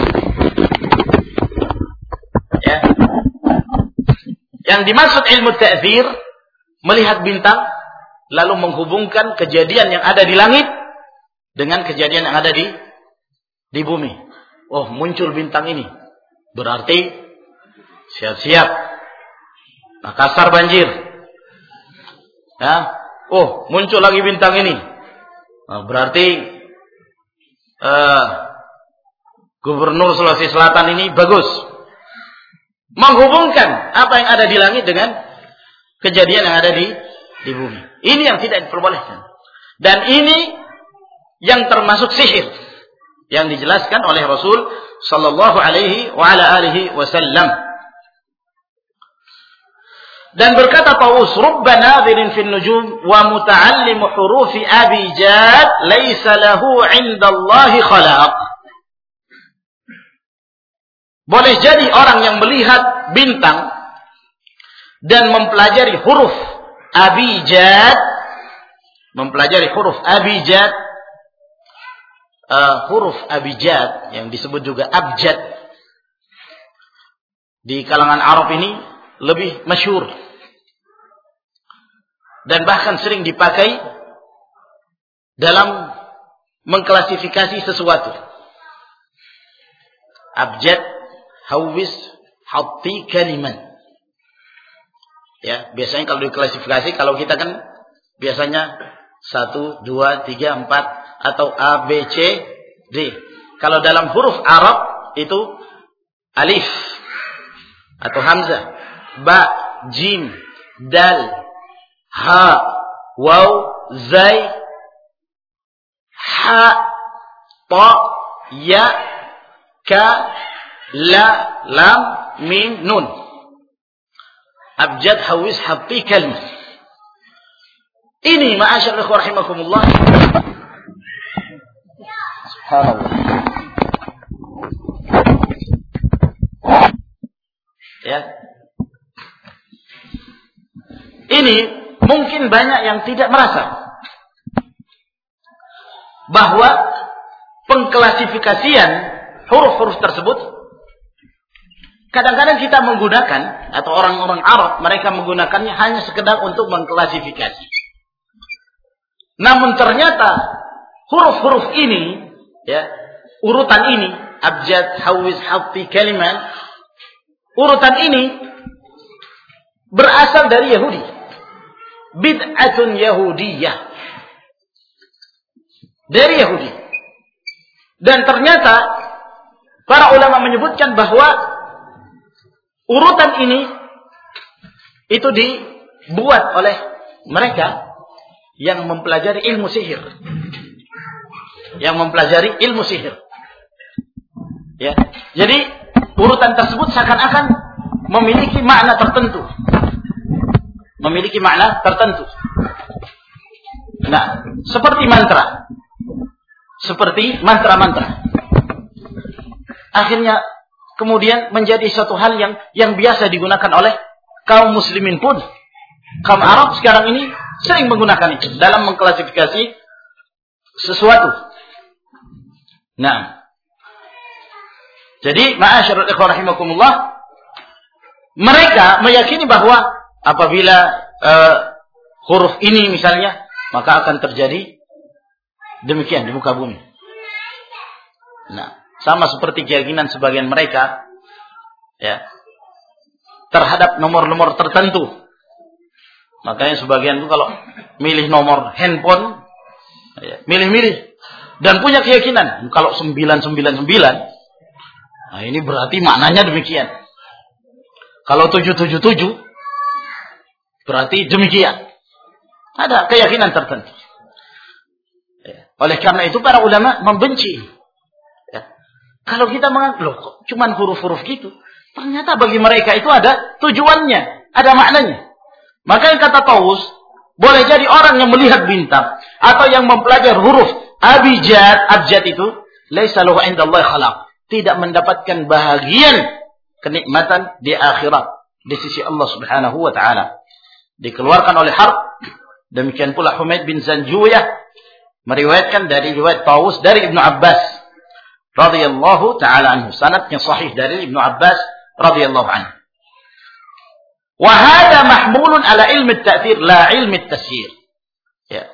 Ya. Yang dimaksud ilmu ta'thir, melihat bintang lalu menghubungkan kejadian yang ada di langit dengan kejadian yang ada di bumi. Oh, muncul bintang ini, berarti siap-siap Makassar banjir. Ya. Oh, muncul lagi bintang ini, berarti Gubernur Sulawesi Selatan ini bagus. Menghubungkan apa yang ada di langit dengan kejadian yang ada di bumi. Ini yang tidak diperbolehkan. Dan ini yang termasuk sihir yang dijelaskan oleh Rasul sallallahu alaihi wa ala alihi wasallam. Dan berkata Taus, "Rubba nadhirin fin nujum wa muta'allim hurufi abijad laisa lahu 'indallahi khalaq." Boleh jadi orang yang melihat bintang dan mempelajari huruf abijad, huruf abijad yang disebut juga abjad di kalangan Arab ini lebih masyhur dan bahkan sering dipakai dalam mengklasifikasi sesuatu. Abjad, hawis, hatti, kaliman. Ya, biasanya kalau diklasifikasi, kalau kita kan biasanya 1, 2, 3, 4 atau A, B, C, D. Kalau dalam huruf Arab itu alif atau hamzah, ba, jim, dal, ha, waw, zai, ha, ta, ya, ka, la, lam, mim, nun. Abjad, hawis, hatti, kalimah. Ini ma'asyar ikhwah rahimakumullah. Subhanallah. Ya. Ini mungkin banyak yang tidak merasa bahwa pengklasifikasian huruf-huruf tersebut kadang-kadang kita menggunakan, atau orang-orang Arab mereka menggunakannya hanya sekedar untuk mengklasifikasi. Namun ternyata huruf-huruf ini, ya, urutan ini, abjad, hawis, hatti, kaliman, urutan ini berasal dari Yahudi. Bid'atun Yahudiyah. Dari Yahudi. Dan ternyata para ulama menyebutkan bahwa urutan ini itu dibuat oleh mereka yang mempelajari ilmu sihir. Yang mempelajari ilmu sihir. Ya. Jadi urutan tersebut seakan-akan memiliki makna tertentu. memiliki makna tertentu. Nah, seperti mantra. Seperti mantra-mantra. Akhirnya kemudian menjadi suatu hal yang biasa digunakan oleh kaum muslimin pun. Kaum Arab sekarang ini sering menggunakan itu dalam mengklasifikasi sesuatu. Nah, jadi ma'asyiral ikhwah rahimakumullah, mereka meyakini bahwa apabila huruf ini misalnya, maka akan terjadi demikian di muka bumi. Nah, sama seperti keyakinan sebagian mereka ya terhadap nomor-nomor tertentu. Makanya sebagian itu kalau milih nomor handphone ya, milih-milih dan punya keyakinan kalau 999, nah ini berarti maknanya demikian. Kalau 777 berarti demikian. Ada keyakinan tertentu. Ya. Oleh karena itu para ulama membenci. Ya. Kalau kita menganggap, loh kok cuman huruf-huruf gitu. Ternyata bagi mereka itu ada tujuannya, ada maknanya. Maka yang kata Taus, boleh jadi orang yang melihat bintang atau yang mempelajari huruf abjad itu, laisa lahu indallahi khalaq, tidak mendapatkan bahagian kenikmatan di akhirat di sisi Allah Subhanahu wa taala. Dikeluarkan oleh Harb. Demikian pula Humaid bin Zanjuyah meriwayatkan dari riwayat Taus dari Ibnu Abbas radhiyallahu taala anhu, sanadnya sahih dari Ibnu Abbas radhiyallahu anhu. Wa hadha mahmulun ala ilmi at-ta'thir la ilmi at-tasyir. Ya.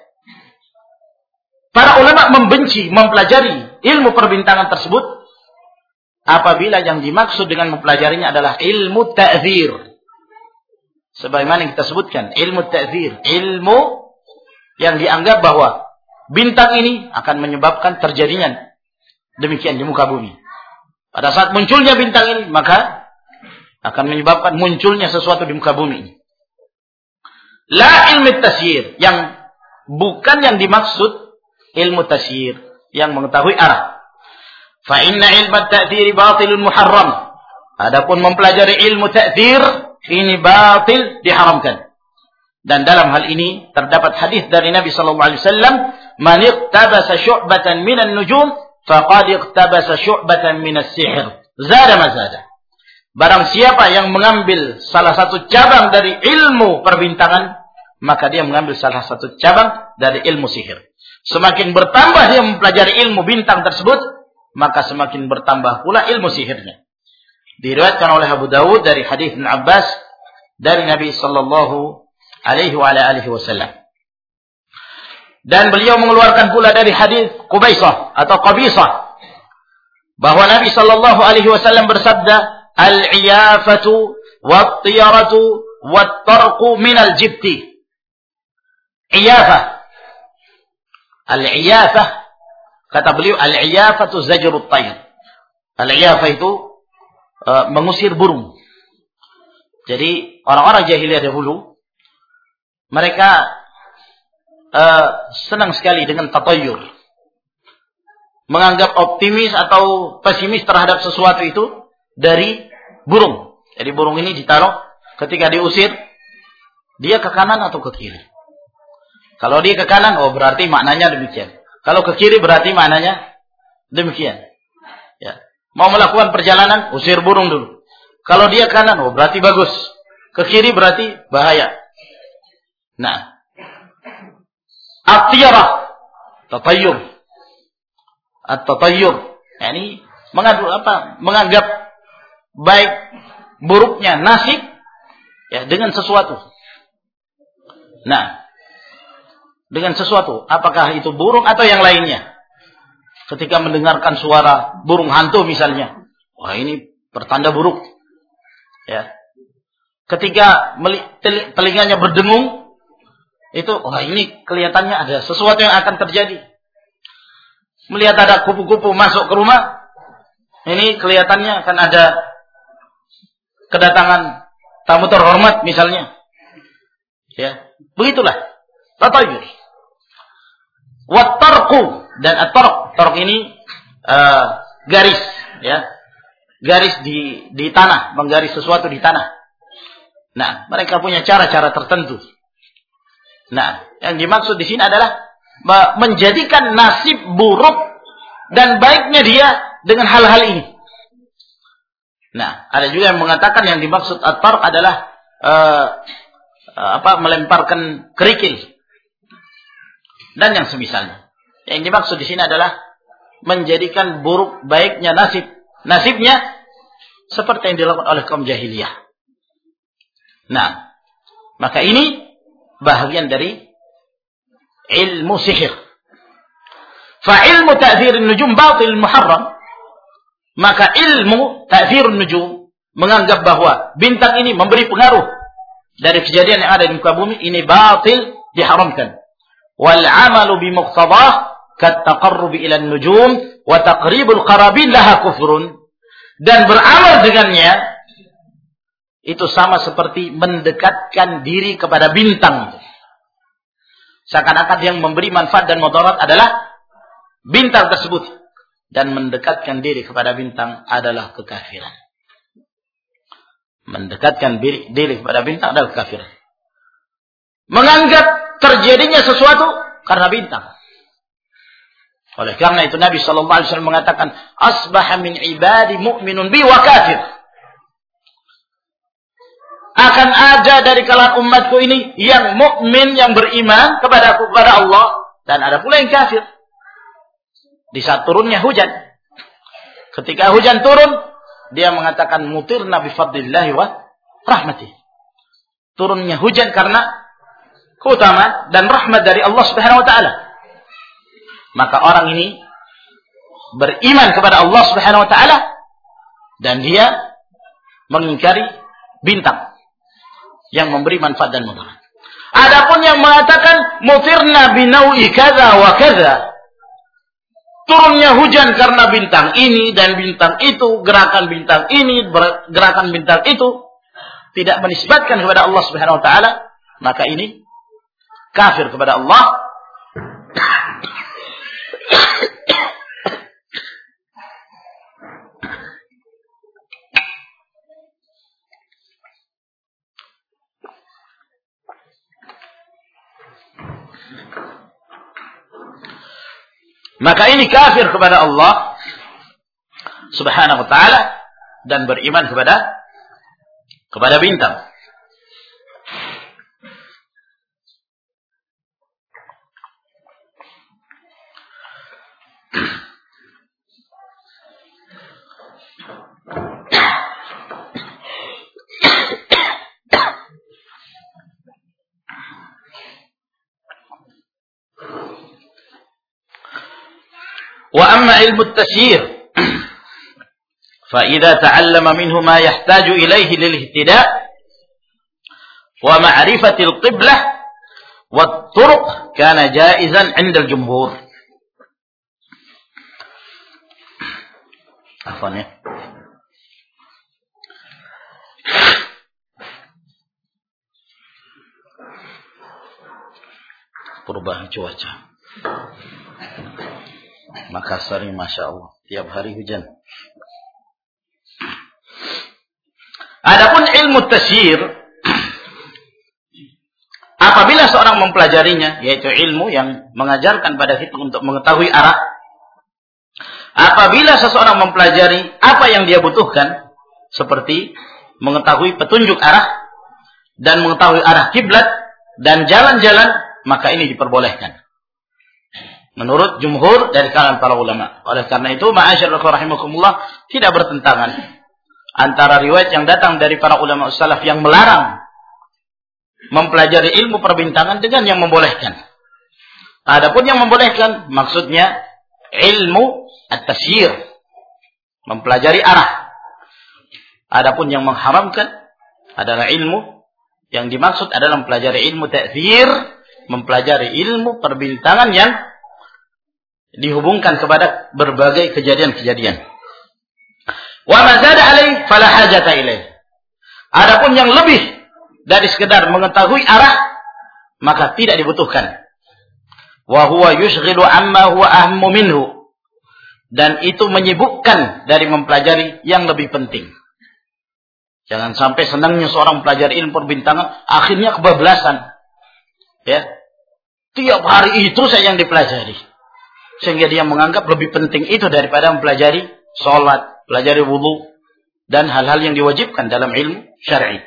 Para ulama membenci mempelajari ilmu perbintangan tersebut apabila yang dimaksud dengan mempelajarinya adalah ilmu ta'thir. Sebagaimana yang kita sebutkan, ilmu ta'thir, ilmu yang dianggap bahwa bintang ini akan menyebabkan terjadinya demikian di muka bumi. Pada saat munculnya bintang ini, maka akan menyebabkan munculnya sesuatu di muka bumi ini. La ilmu tasyir, yang bukan yang dimaksud ilmu tasyir, yang mengetahui arah. Fa inna ilmu ta'thir batilun muharram. Adapun mempelajari ilmu ta'thir ini batil, diharamkan. Dan dalam hal ini terdapat hadis dari Nabi sallallahu alaihi wasallam, "Man iqtabasa syu'batan minan nujum, faqad iqtabasa syu'batan minas sihr." Zada mazada. Barang siapa yang mengambil salah satu cabang dari ilmu perbintangan, maka dia mengambil salah satu cabang dari ilmu sihir. Semakin bertambah dia mempelajari ilmu bintang tersebut, maka semakin bertambah pula ilmu sihirnya. Diriwayatkan oleh Abu Dawud dari hadis Ibnu Abbas dari Nabi sallallahu alaihi wasallam. Dan beliau mengeluarkan pula dari hadis Qubaisah atau Qabisah bahwa Nabi sallallahu alaihi wasallam bersabda, "Al-iyafatu wat-tiyaratu wat-tarqu minal jibti." Iyafah. Al-iyafah, kata beliau, al-iyafatu zajrut tayr. Al-iyafah itu mengusir burung. Jadi orang-orang jahiliyah dahulu mereka senang sekali dengan tatayyur, menganggap optimis atau pesimis terhadap sesuatu itu dari burung. Jadi burung ini ditaruh, ketika diusir dia ke kanan atau ke kiri. Kalau dia ke kanan, oh berarti maknanya demikian. Kalau ke kiri berarti maknanya demikian. Ya. Mau melakukan perjalanan, usir burung dulu. Kalau dia kanan, oh berarti bagus. Ke kiri berarti bahaya. Nah, at-tiyarah, tatayyur. At-tatayyur, yakni menganggap baik buruknya nasib ya dengan sesuatu. Nah, dengan sesuatu, apakah itu burung atau yang lainnya? Ketika mendengarkan suara burung hantu misalnya, wah ini pertanda buruk. Ya. Ketika telinganya berdengung, itu wah ini kelihatannya ada sesuatu yang akan terjadi. Melihat ada kupu-kupu masuk ke rumah, ini kelihatannya akan ada kedatangan tamu terhormat misalnya. Ya, begitulah tatayyur. Wat-tarqu, dan at-tarq, tarq ini garis, ya. Garis di tanah, menggaris sesuatu di tanah. Nah, mereka punya cara-cara tertentu. Nah, yang dimaksud di sini adalah menjadikan nasib buruk dan baiknya dia dengan hal-hal ini. Nah, ada juga yang mengatakan yang dimaksud at-tarq adalah melemparkan kerikil dan yang semisalnya. Yang dimaksud di sini adalah menjadikan buruk baiknya nasibnya seperti yang dilakukan oleh kaum jahiliyah. Nah, maka ini bahagian dari ilmu sihir. Fa ilmu ta'thirun nujum batil muharram. Maka ilmu ta'thirun nujum menganggap bahwa bintang ini memberi pengaruh dari kejadian yang ada di muka bumi, ini batil, diharamkan. Wal 'amalu bi muqtadah kat taqarrub ila an-nujum wa taqribul qarabin laha kufrun. Dan beramal dengannya itu sama seperti mendekatkan diri kepada bintang. Seakan-akan yang memberi manfaat dan mudarat adalah bintang tersebut. Dan mendekatkan diri kepada bintang adalah kekafiran. Mendekatkan diri kepada bintang adalah kekafiran. Menganggap terjadinya sesuatu karena bintang. Oleh karena itu Nabi SAW mengatakan, asbaha min ibadi mu'minun bi wa kafir. Akan ada dari kalangan umatku ini yang mukmin, yang beriman kepada Allah, dan ada pula yang kafir. Di saat turunnya hujan, ketika hujan turun, dia mengatakan mutirna bi fadlillahi wa rahmatih. Turunnya hujan karena keutamaan dan rahmat dari Allah Subhanahu wa taala. Maka orang ini beriman kepada Allah Subhanahu wa taala dan dia mengingkari bintang yang memberi manfaat dan mudarat. Adapun yang mengatakan mutirna binaui kadza wa kadza, turunnya hujan karena bintang ini dan bintang itu, gerakan bintang ini, gerakan bintang itu, tidak menisbatkan kepada Allah Subhanahu wa taala, maka ini kafir kepada Allah. Maka ini kafir kepada Allah Subhanahu wa taala dan beriman kepada bintang. وأما علم التسيير فإذا تعلم منه ما يحتاج إليه للاهتداء ومعرفة القبلة والطرق كان جائزا عند الجمهور. عفوا ya. Perubahan cuaca. Makassar ini Masya Allah, tiap hari hujan. Adapun ilmu tasyir, apabila seorang mempelajarinya, yaitu ilmu yang mengajarkan pada kita untuk mengetahui arah. Apabila seseorang mempelajari apa yang dia butuhkan, seperti mengetahui petunjuk arah dan mengetahui arah kiblat dan jalan-jalan, maka ini diperbolehkan. Menurut jumhur dari kalangan para ulama. Oleh karena itu, ma'asyiral rahimakumullah, tidak bertentangan antara riwayat yang datang dari para ulama salaf yang melarang mempelajari ilmu perbintangan dengan yang membolehkan. Adapun yang membolehkan, maksudnya ilmu at-tasyir, mempelajari arah. Adapun yang mengharamkan adalah ilmu yang dimaksud adalah mempelajari ilmu ta'thir, mempelajari ilmu perbintangan yang dihubungkan kepada berbagai kejadian-kejadian. Wa ma zada alaih fala hajata ilaih. Adapun yang lebih dari sekedar mengetahui arah, maka tidak dibutuhkan. Wa huwa yushghilu amma huwa ahammu minhu. Dan itu menyibukkan dari mempelajari yang lebih penting. Jangan sampai senangnya seorang pelajar ilmu perbintangan akhirnya kebablasan. Ya. Tiap hari itu saja yang dipelajari. Sehingga dia menganggap lebih penting itu daripada mempelajari sholat, pelajari wudu, dan hal-hal yang diwajibkan dalam ilmu syar'i.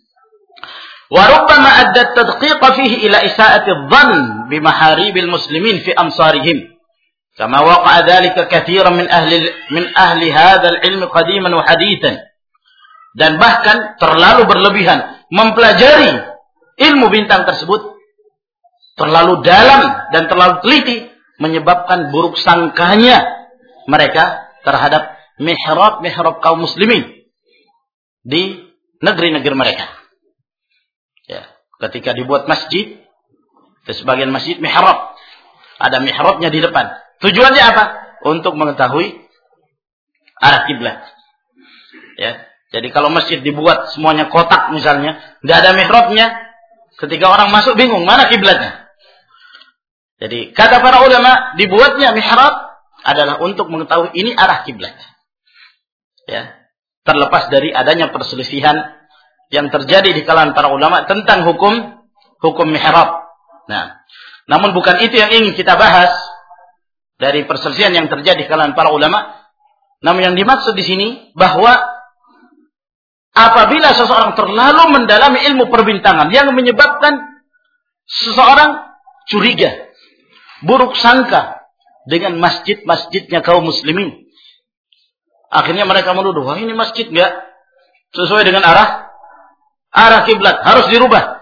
Wa rubbama adda at-tadqiq fihi ila isa'ati adh-dhann bi maharibil muslimin fi amsarihim. Kama waqa'a dhalika katsiran min ahli hadzal ilmi qadiman wa haditsan. Dan bahkan terlalu berlebihan mempelajari ilmu bintang tersebut, terlalu dalam dan terlalu teliti, menyebabkan buruk sangkanya mereka terhadap mihrab kaum muslimin di negeri-negeri mereka. Ya, ketika dibuat masjid, di sebagian masjid mihrab, ada mihrabnya di depan. Tujuannya apa? Untuk mengetahui arah kiblat. Ya. Jadi kalau masjid dibuat semuanya kotak misalnya, tidak ada mihrabnya, ketika orang masuk bingung mana kiblatnya. Jadi kata para ulama, dibuatnya mihrab adalah untuk mengetahui ini arah kiblat. Ya, terlepas dari adanya perselisihan yang terjadi di kalangan para ulama tentang hukum mihrab. Nah, namun bukan itu yang ingin kita bahas dari perselisihan yang terjadi di kalangan para ulama. Namun yang dimaksud di sini bahwa apabila seseorang terlalu mendalami ilmu perbintangan yang menyebabkan seseorang curiga, buruk sangka dengan masjid-masjidnya kaum muslimin. Akhirnya mereka menuduh, wah ini masjid enggak sesuai dengan arah kiblat, harus dirubah.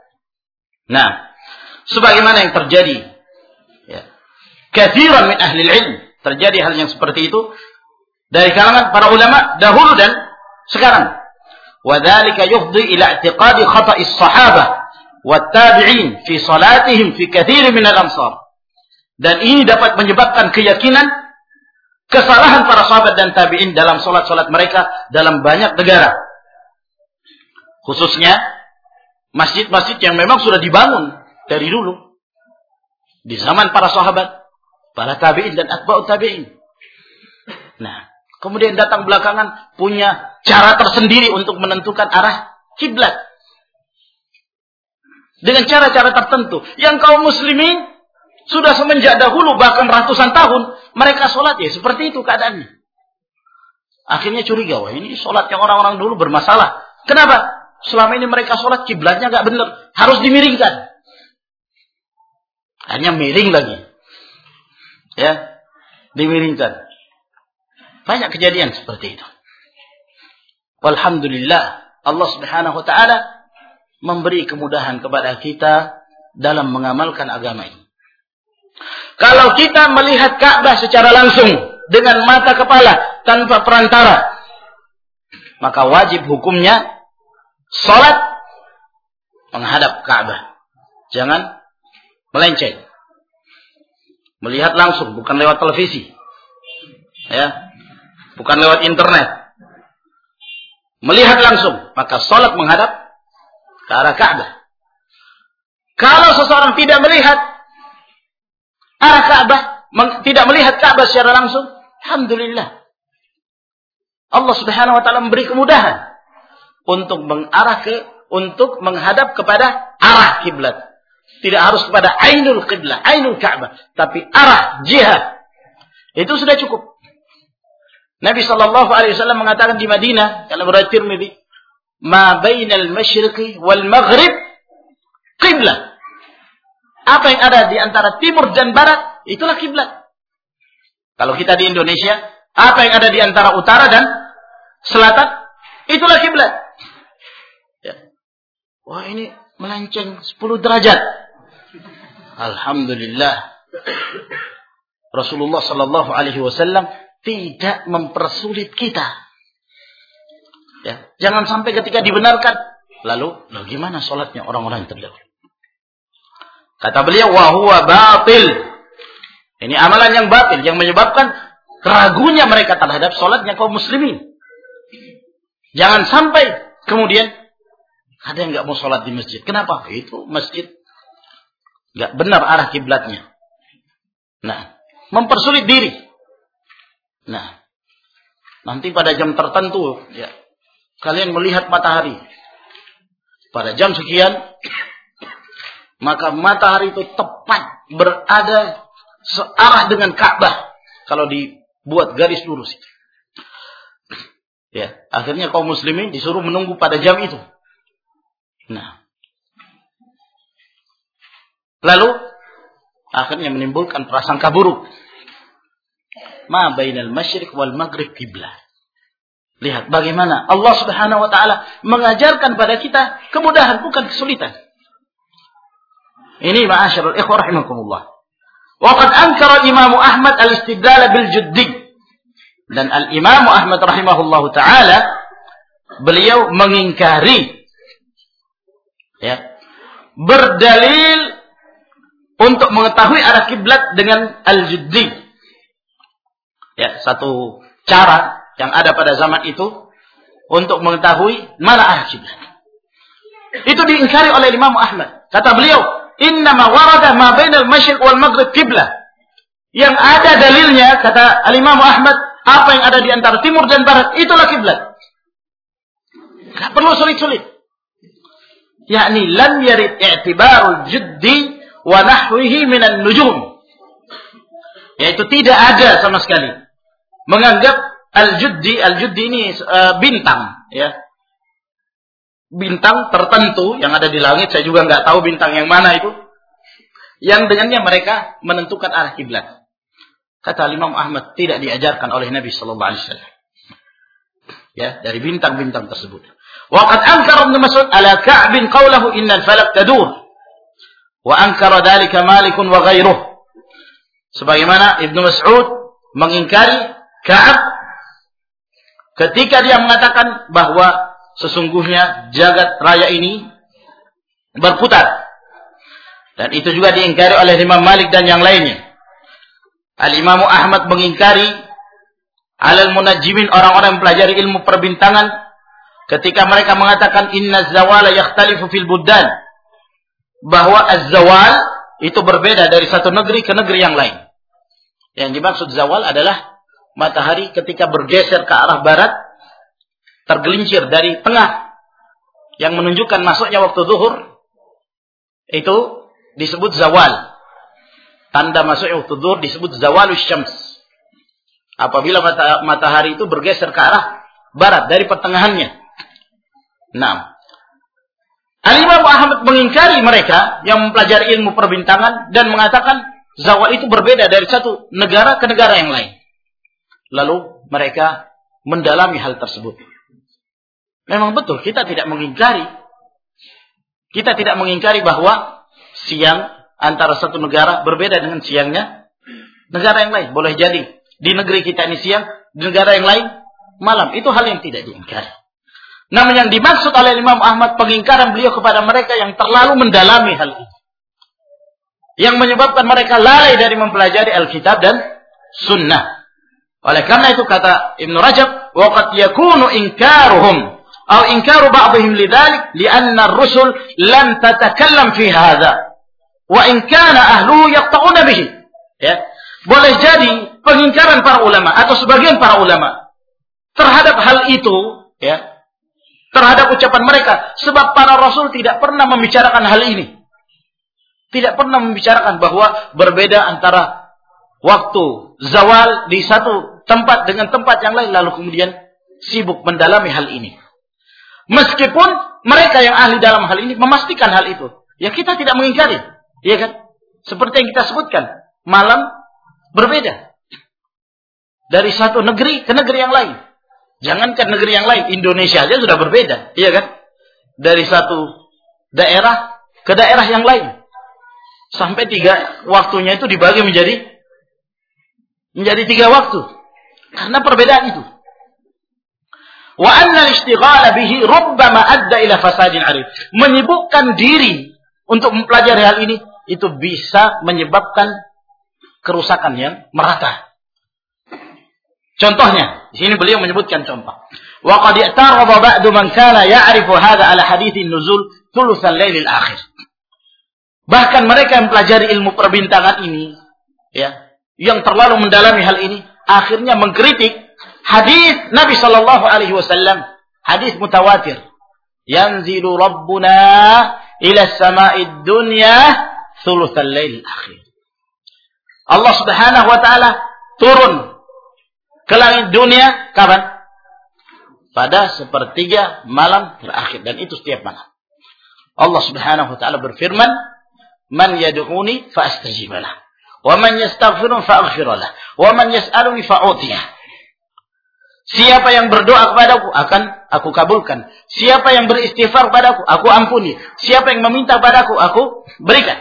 Nah, sebagaimana yang terjadi, ya, katsiran min ahli ilm, terjadi hal yang seperti itu dari kalangan para ulama dahulu dan sekarang. وذلك يفضي إلى اعتقاد خطأ الصحابة والتابعين في صلاتهم في كثير من الأمصار. Dan ini dapat menyebabkan keyakinan kesalahan para sahabat dan tabi'in dalam salat-salat mereka dalam banyak negara. Khususnya masjid-masjid yang memang sudah dibangun dari dulu di zaman para sahabat, para tabi'in dan atba'ut tabi'in. Nah, kemudian datang belakangan punya cara tersendiri untuk menentukan arah kiblat. Dengan cara-cara tertentu. Yang kaum muslimin sudah semenjak dahulu bahkan ratusan tahun mereka sholat ya seperti itu keadaannya. Akhirnya curiga, wah ini sholatnya orang-orang dulu bermasalah. Kenapa? Selama ini mereka sholat kiblatnya gak benar. Harus dimiringkan. Hanya miring lagi. Ya, dimiringkan. Banyak kejadian seperti itu. Walhamdulillah, Allah Subhanahu wa taala memberi kemudahan kepada kita dalam mengamalkan agama ini. Kalau kita melihat Ka'bah secara langsung dengan mata kepala tanpa perantara, maka wajib hukumnya salat menghadap Ka'bah. Jangan melenceng. Melihat langsung, bukan lewat televisi. Ya. Bukan lewat internet. Melihat langsung, maka salat menghadap ke arah Ka'bah. Kalau seseorang tidak melihat arah Ka'bah, tidak melihat Ka'bah secara langsung, alhamdulillah. Allah Subhanahu wa taala memberi kemudahan untuk untuk menghadap kepada arah kiblat. Tidak harus kepada ainul qiblah, ainul Ka'bah, tapi arah jihad. Itu sudah cukup. Nabi sallallahu alaihi wasallam mengatakan di Madinah dalam riwayat Tirmidzi, "Ma bainal masyriqi wal maghrib qiblah." Apa yang ada di antara timur dan barat, itulah kiblat. Kalau kita di Indonesia, apa yang ada di antara utara dan selatan, itulah kiblat. Ya. Wah, ini melenceng 10 derajat. Alhamdulillah. Rasulullah sallallahu alaihi wasallam tidak mempersulit kita. Ya, jangan sampai ketika dibenarkan, lalu gimana sholatnya orang-orang yang terdahulu? Kata beliau, wa huwa batil. Ini amalan yang batil, yang menyebabkan keragunya mereka terhadap sholatnya kaum muslimin. Jangan sampai kemudian ada yang nggak mau sholat di masjid. Kenapa? Itu masjid nggak benar arah kiblatnya. Nah, mempersulit diri. Nah, nanti pada jam tertentu, ya, kalian melihat matahari pada jam sekian, maka matahari itu tepat berada searah dengan Ka'bah kalau dibuat garis lurus. Ya, akhirnya kaum muslimin disuruh menunggu pada jam itu. Nah, lalu akhirnya menimbulkan prasangka buruk. Ma bainal masyriq wal maghrib qiblah. Lihat bagaimana Allah Subhanahu wa taala mengajarkan pada kita kemudahan, bukan kesulitan. Ini ma'asyiral ikhwah rahimakumullah. Wa qad ankara Imam Ahmad al-istidlal bil juddi. Dan al-Imam Ahmad rahimahullahu taala beliau mengingkari ya, berdalil untuk mengetahui arah kiblat dengan al-juddi. Ya, satu cara yang ada pada zaman itu untuk mengetahui mana arah kiblat. Itu diingkari oleh Imam Ahmad. Kata beliau, "Innama warada ma bainal masyriq wal maghrib qiblah." Yang ada dalilnya, kata Al-Imam Ahmad, apa yang ada di antara timur dan barat itulah kiblat. Enggak perlu sulit-sulit. Yakni lam yarid i'tibarul juddi wa nahwihi minan nujum. Yaitu tidak ada sama sekali menganggap al-juddi ini bintang, ya. Bintang tertentu yang ada di langit, saya juga nggak tahu bintang yang mana itu, yang dengannya mereka menentukan arah kiblat. Kata Imam Ahmad, tidak diajarkan oleh Nabi sallallahu alaihi wasallam. Ya, dari bintang-bintang tersebut. Wa qad ankara Ibnu Mas'ud ala Ka'b qawlahu innal falak tadur. Wa ankara dzalika Malik wa ghairuh. Sebagaimana Ibnu Mas'ud mengingkari Ka'ab ketika dia mengatakan bahwa sesungguhnya jagat raya ini berputar. Dan itu juga diingkari oleh Imam Malik dan yang lainnya. Al-Imam Ahmad mengingkari alal munajjimin, orang-orang yang pelajari ilmu perbintangan, ketika mereka mengatakan inna zawala yakhtalifu fil buddan, bahwa az-zawal itu berbeda dari satu negeri ke negeri yang lain. Yang dimaksud zawal adalah matahari ketika bergeser ke arah barat, tergelincir dari tengah yang menunjukkan masuknya waktu zuhur, itu disebut zawal. Tanda masuknya waktu zuhur disebut zawalus syams. Apabila matahari itu bergeser ke arah barat dari pertengahannya. Nah, Al-Imam Ahmad mengingkari mereka yang mempelajari ilmu perbintangan dan mengatakan zawal itu berbeda dari satu negara ke negara yang lain. Lalu mereka mendalami hal tersebut. Memang betul, kita tidak mengingkari. Kita tidak mengingkari bahwa siang antara satu negara berbeda dengan siangnya negara yang lain. Boleh jadi di negeri kita ini siang, di negara yang lain malam. Itu hal yang tidak diingkari. Namun yang dimaksud oleh Imam Ahmad, pengingkaran beliau kepada mereka yang terlalu mendalami hal ini, yang menyebabkan mereka lalai dari mempelajari Alkitab dan Sunnah. Oleh karena itu kata Ibnu Rajab, wa qad yakunu inkaruhum aw inkaru ba'dihim lidzalik li'anna ar-rusul lam tatakallam fi hadza wa in kana ahluhu yaqta'una bihi. Ya. Boleh jadi pengingkaran para ulama atau sebagian para ulama terhadap hal itu, ya, terhadap ucapan mereka, sebab para rasul tidak pernah membicarakan hal ini. Tidak pernah membicarakan bahwa berbeda antara waktu zawal di satu tempat dengan tempat yang lain, lalu kemudian sibuk mendalami hal ini. Meskipun mereka yang ahli dalam hal ini memastikan hal itu, ya kita tidak mengingkari, ya kan? Seperti yang kita sebutkan, malam berbeda dari satu negeri ke negeri yang lain. Jangankan negeri yang lain, Indonesia aja sudah berbeda, iya kan? Dari satu daerah ke daerah yang lain. Sampai 3 waktunya itu dibagi menjadi 3 waktu. Karena perbedaan itu. Wa anna al-ishtighala bihi rubbama adda ila fasadin 'arif. Menyibukkan diri untuk mempelajari hal ini itu bisa menyebabkan kerusakan yang merata. Contohnya, di sini beliau menyebutkan contoh. Wa qad i'tarada ba'du man kana ya'rifu hadha ala haditsin nuzul thulutsal lailil akhir. Bahkan mereka yang pelajari ilmu perbintangan ini, ya, yang terlalu mendalami hal ini, akhirnya mengkritik hadis Nabi sallallahu alaihi wasallam, Hadis mutawatir. Yanzilu Rabbuna ila sama'id dunya thulutsal lail akhir. Allah Subhanahu wa taala turun ke langit dunia kapan? Pada sepertiga malam terakhir, dan itu setiap malam. Allah Subhanahu wa taala berfirman, "Man yad'uni fa astajib lah, wa man yastaghfiruni fa aghfir lah, wa man yas'aluni fa utiyah." Siapa yang berdoa kepadaku akan aku kabulkan. Siapa yang beristighfar padaku, aku ampuni. Siapa yang meminta padaku, aku berikan.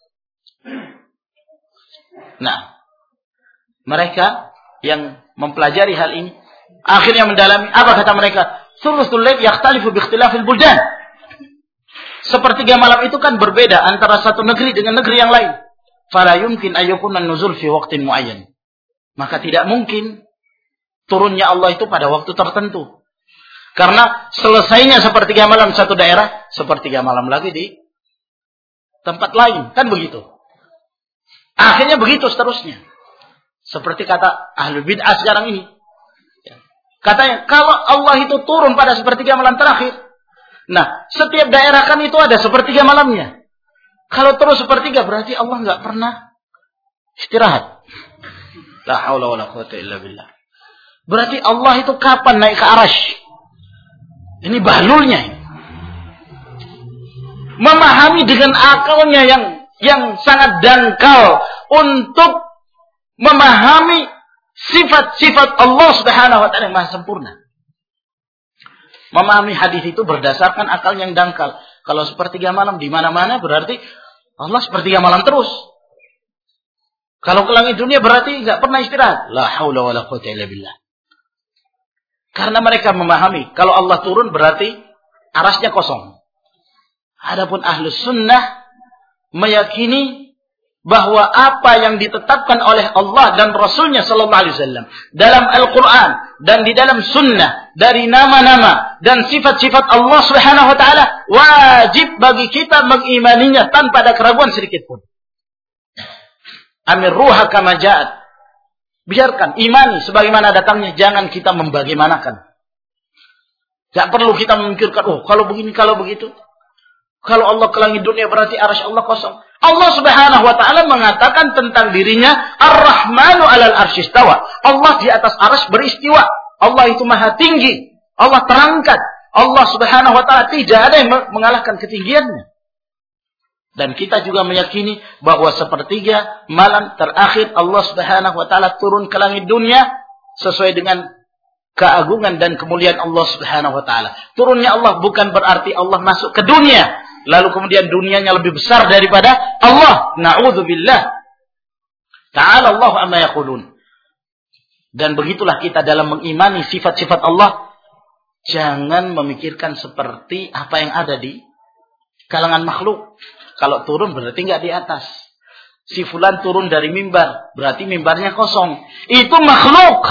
Nah, mereka yang mempelajari hal ini akhirnya mendalami, apa kata mereka? Thuluthul lail yakhtalifu bi ikhtilafil buldan. Sepertiga malam itu kan berbeda antara satu negeri dengan negeri yang lain. Fala yumkin ayyakuna an-nuzul fi waqtin muayyan. Maka tidak mungkin turunnya Allah itu pada waktu tertentu. Karena selesainya sepertiga malam satu daerah, sepertiga malam lagi di tempat lain, kan begitu. Akhirnya begitu seterusnya. Seperti kata Ahlul Bid'ah sekarang ini. Katanya, kalau Allah itu turun pada sepertiga malam terakhir, nah, setiap daerah kan itu ada sepertiga malamnya. Kalau terus sepertiga, berarti Allah nggak pernah istirahat. La haula wala quwwata illa billah. Berarti Allah itu kapan naik ke arasy? Ini bahlulnya. Memahami dengan akalnya yang sangat dangkal untuk memahami sifat-sifat Allah Subhanahu wa taala yang maha sempurna. Memahami hadis itu berdasarkan akal yang dangkal. Kalau sepertiga malam di mana-mana berarti Allah sepertiga malam terus. Kalau ke langit dunia berarti enggak pernah istirahat. La haula wala quwwata illa billah. Karena mereka memahami kalau Allah turun berarti arasnya kosong. Adapun Ahlus Sunnah meyakini bahwa apa yang ditetapkan oleh Allah dan Rasulnya sallallahu alaihi wasallam dalam Al-Quran dan di dalam Sunnah dari nama-nama dan sifat-sifat Allah Subhanahu wa taala wajib bagi kita mengimaninya tanpa ada keraguan sedikit pun. Amirruha kama ja'at. Biarkan imani sebagaimana datangnya, jangan kita membagaimanakan. Tidak perlu kita memikirkan, oh kalau begini, kalau begitu. Kalau Allah ke langit dunia berarti arasy Allah kosong. Allah Subhanahu wa taala mengatakan tentang dirinya Ar-Rahmanu 'alal arsy istawa. Allah di atas arasy beristiwa. Allah itu maha tinggi. Allah terangkat. Allah Subhanahu wa taala tidak ada yang mengalahkan ketinggiannya. Dan kita juga meyakini bahwa sepertiga malam terakhir Allah Subhanahu wa taala turun ke langit dunia sesuai dengan keagungan dan kemuliaan Allah Subhanahu wa taala. Turunnya Allah bukan berarti Allah masuk ke dunia lalu kemudian dunianya lebih besar daripada Allah. Na'udzubillah. Ta'ala Allah amma yaqulun. Dan begitulah kita dalam mengimani sifat-sifat Allah. Jangan memikirkan seperti apa yang ada di kalangan makhluk. Kalau turun berarti enggak di atas. Si fulan turun dari mimbar, berarti mimbarnya kosong. Itu makhluk.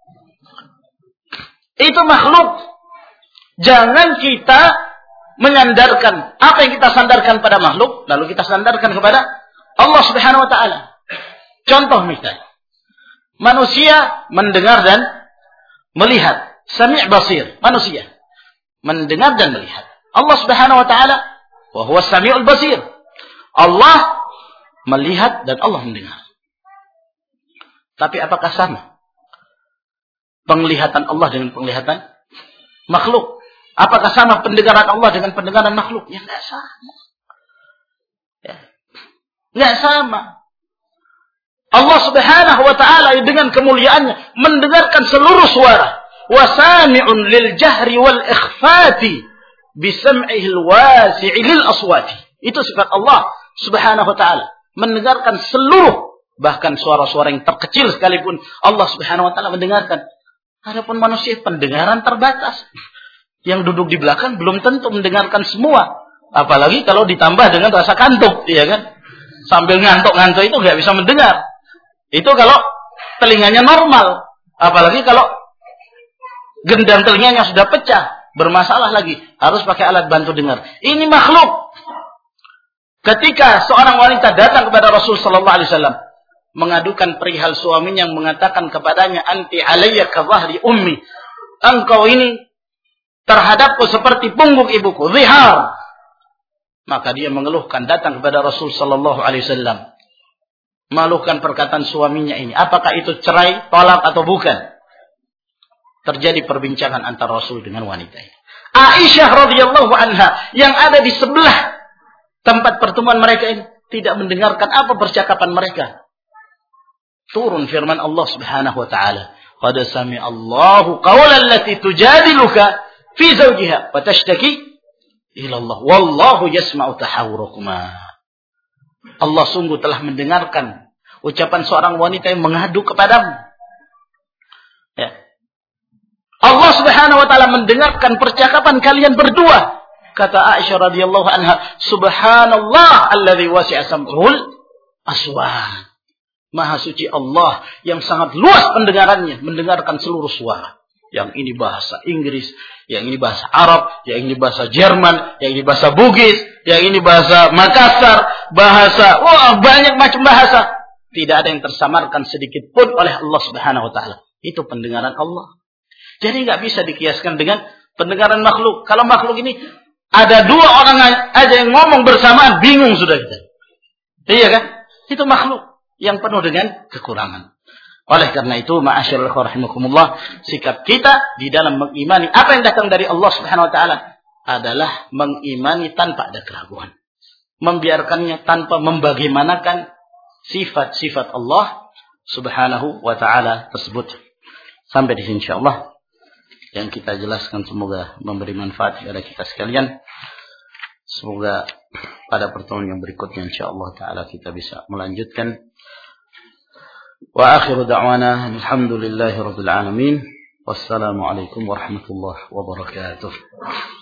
Itu makhluk. Jangan kita menyandarkan apa yang kita sandarkan pada makhluk, lalu kita sandarkan kepada Allah Subhanahu wa taala. Contoh misalnya, manusia mendengar dan melihat. Sami' basir, manusia mendengar dan melihat. Allah Subhanahu wa taala wa huwa sami'ul basir. Allah melihat dan Allah mendengar. Tapi apakah sama penglihatan Allah dengan penglihatan makhluk? Apakah sama pendengaran Allah dengan pendengaran makhluk? Ya enggak sama. Ya. Enggak sama. Allah Subhanahu wa taala dengan kemuliaannya mendengarkan seluruh suara. Wa sami'un lil jahri wal ikhfati bi sam'ihi al wasi'i lil aswati. Itu sifat Allah Subhanahu wa taala, mendengarkan seluruh, bahkan suara-suara yang terkecil sekalipun Allah Subhanahu wa taala mendengarkan. Adapun manusia pendengaran terbatas. Yang duduk di belakang belum tentu mendengarkan semua. Apalagi kalau ditambah dengan rasa kantuk, ya kan? Sambil ngantuk-ngantuk itu nggak bisa mendengar. Itu kalau telinganya normal. Apalagi kalau gendang telinganya sudah pecah, bermasalah lagi, harus pakai alat bantu dengar. Ini makhluk. Ketika seorang wanita datang kepada Rasul sallallahu alaihi wasallam mengadukan perihal suaminya yang mengatakan kepadanya, "Anti alayya ka dhahri ummi." Engkau ini terhadapku seperti punggung ibuku, zihar. Maka dia mengeluhkan, datang kepada Rasul sallallahu alaihi wasallam, mengeluhkan perkataan suaminya ini. Apakah itu cerai, tolak atau bukan? Terjadi perbincangan antara Rasul dengan wanita ini. Aisyah radhiyallahu anha yang ada di sebelah tempat pertemuan mereka ini tidak mendengarkan apa percakapan mereka. Turun firman Allah Subhanahu wa taala, "Qad sami'a Allahu qawlan allati tujadiluka fi zawjiha wa tashtaki ila Allah wallahu yasma'u tahawurakuma." Allah sungguh telah mendengarkan ucapan seorang wanita yang mengadu kepadamu. Ya. Allah Subhanahu wa taala mendengarkan percakapan kalian berdua. Kata Aisyah radhiyallahu anha, "Subhanallah alladzi wasi'a sam'ul aswat." Maha suci Allah yang sangat luas pendengarannya, mendengarkan seluruh suara. Yang ini bahasa Inggris, yang ini bahasa Arab, yang ini bahasa Jerman, yang ini bahasa Bugis, yang ini bahasa Makassar, banyak macam bahasa. Tidak ada yang tersamarkan sedikit pun oleh Allah Subhanahu wa taala. Itu pendengaran Allah. Jadi enggak bisa dikiaskan dengan pendengaran makhluk. Kalau makhluk ini ada dua orang aja yang ngomong bersamaan, bingung sudah kita. Iya kan? Itu makhluk yang penuh dengan kekurangan. Oleh karena itu, ma'asyiral rahimakumullah, sikap kita di dalam mengimani apa yang datang dari Allah Subhanahu wa taala adalah mengimani tanpa ada keraguan. Membiarkannya tanpa membagaimanakan sifat-sifat Allah Subhanahu wa taala tersebut. Sampai di sini insyaallah yang kita jelaskan semoga memberi manfaat kepada kita sekalian. Semoga pada pertemuan yang berikutnya insyaallah taala kita bisa melanjutkan. Wa akhiru da'wana alhamdulillahi rabbil alamin. Wassalamu alaikum warahmatullahi wabarakatuh.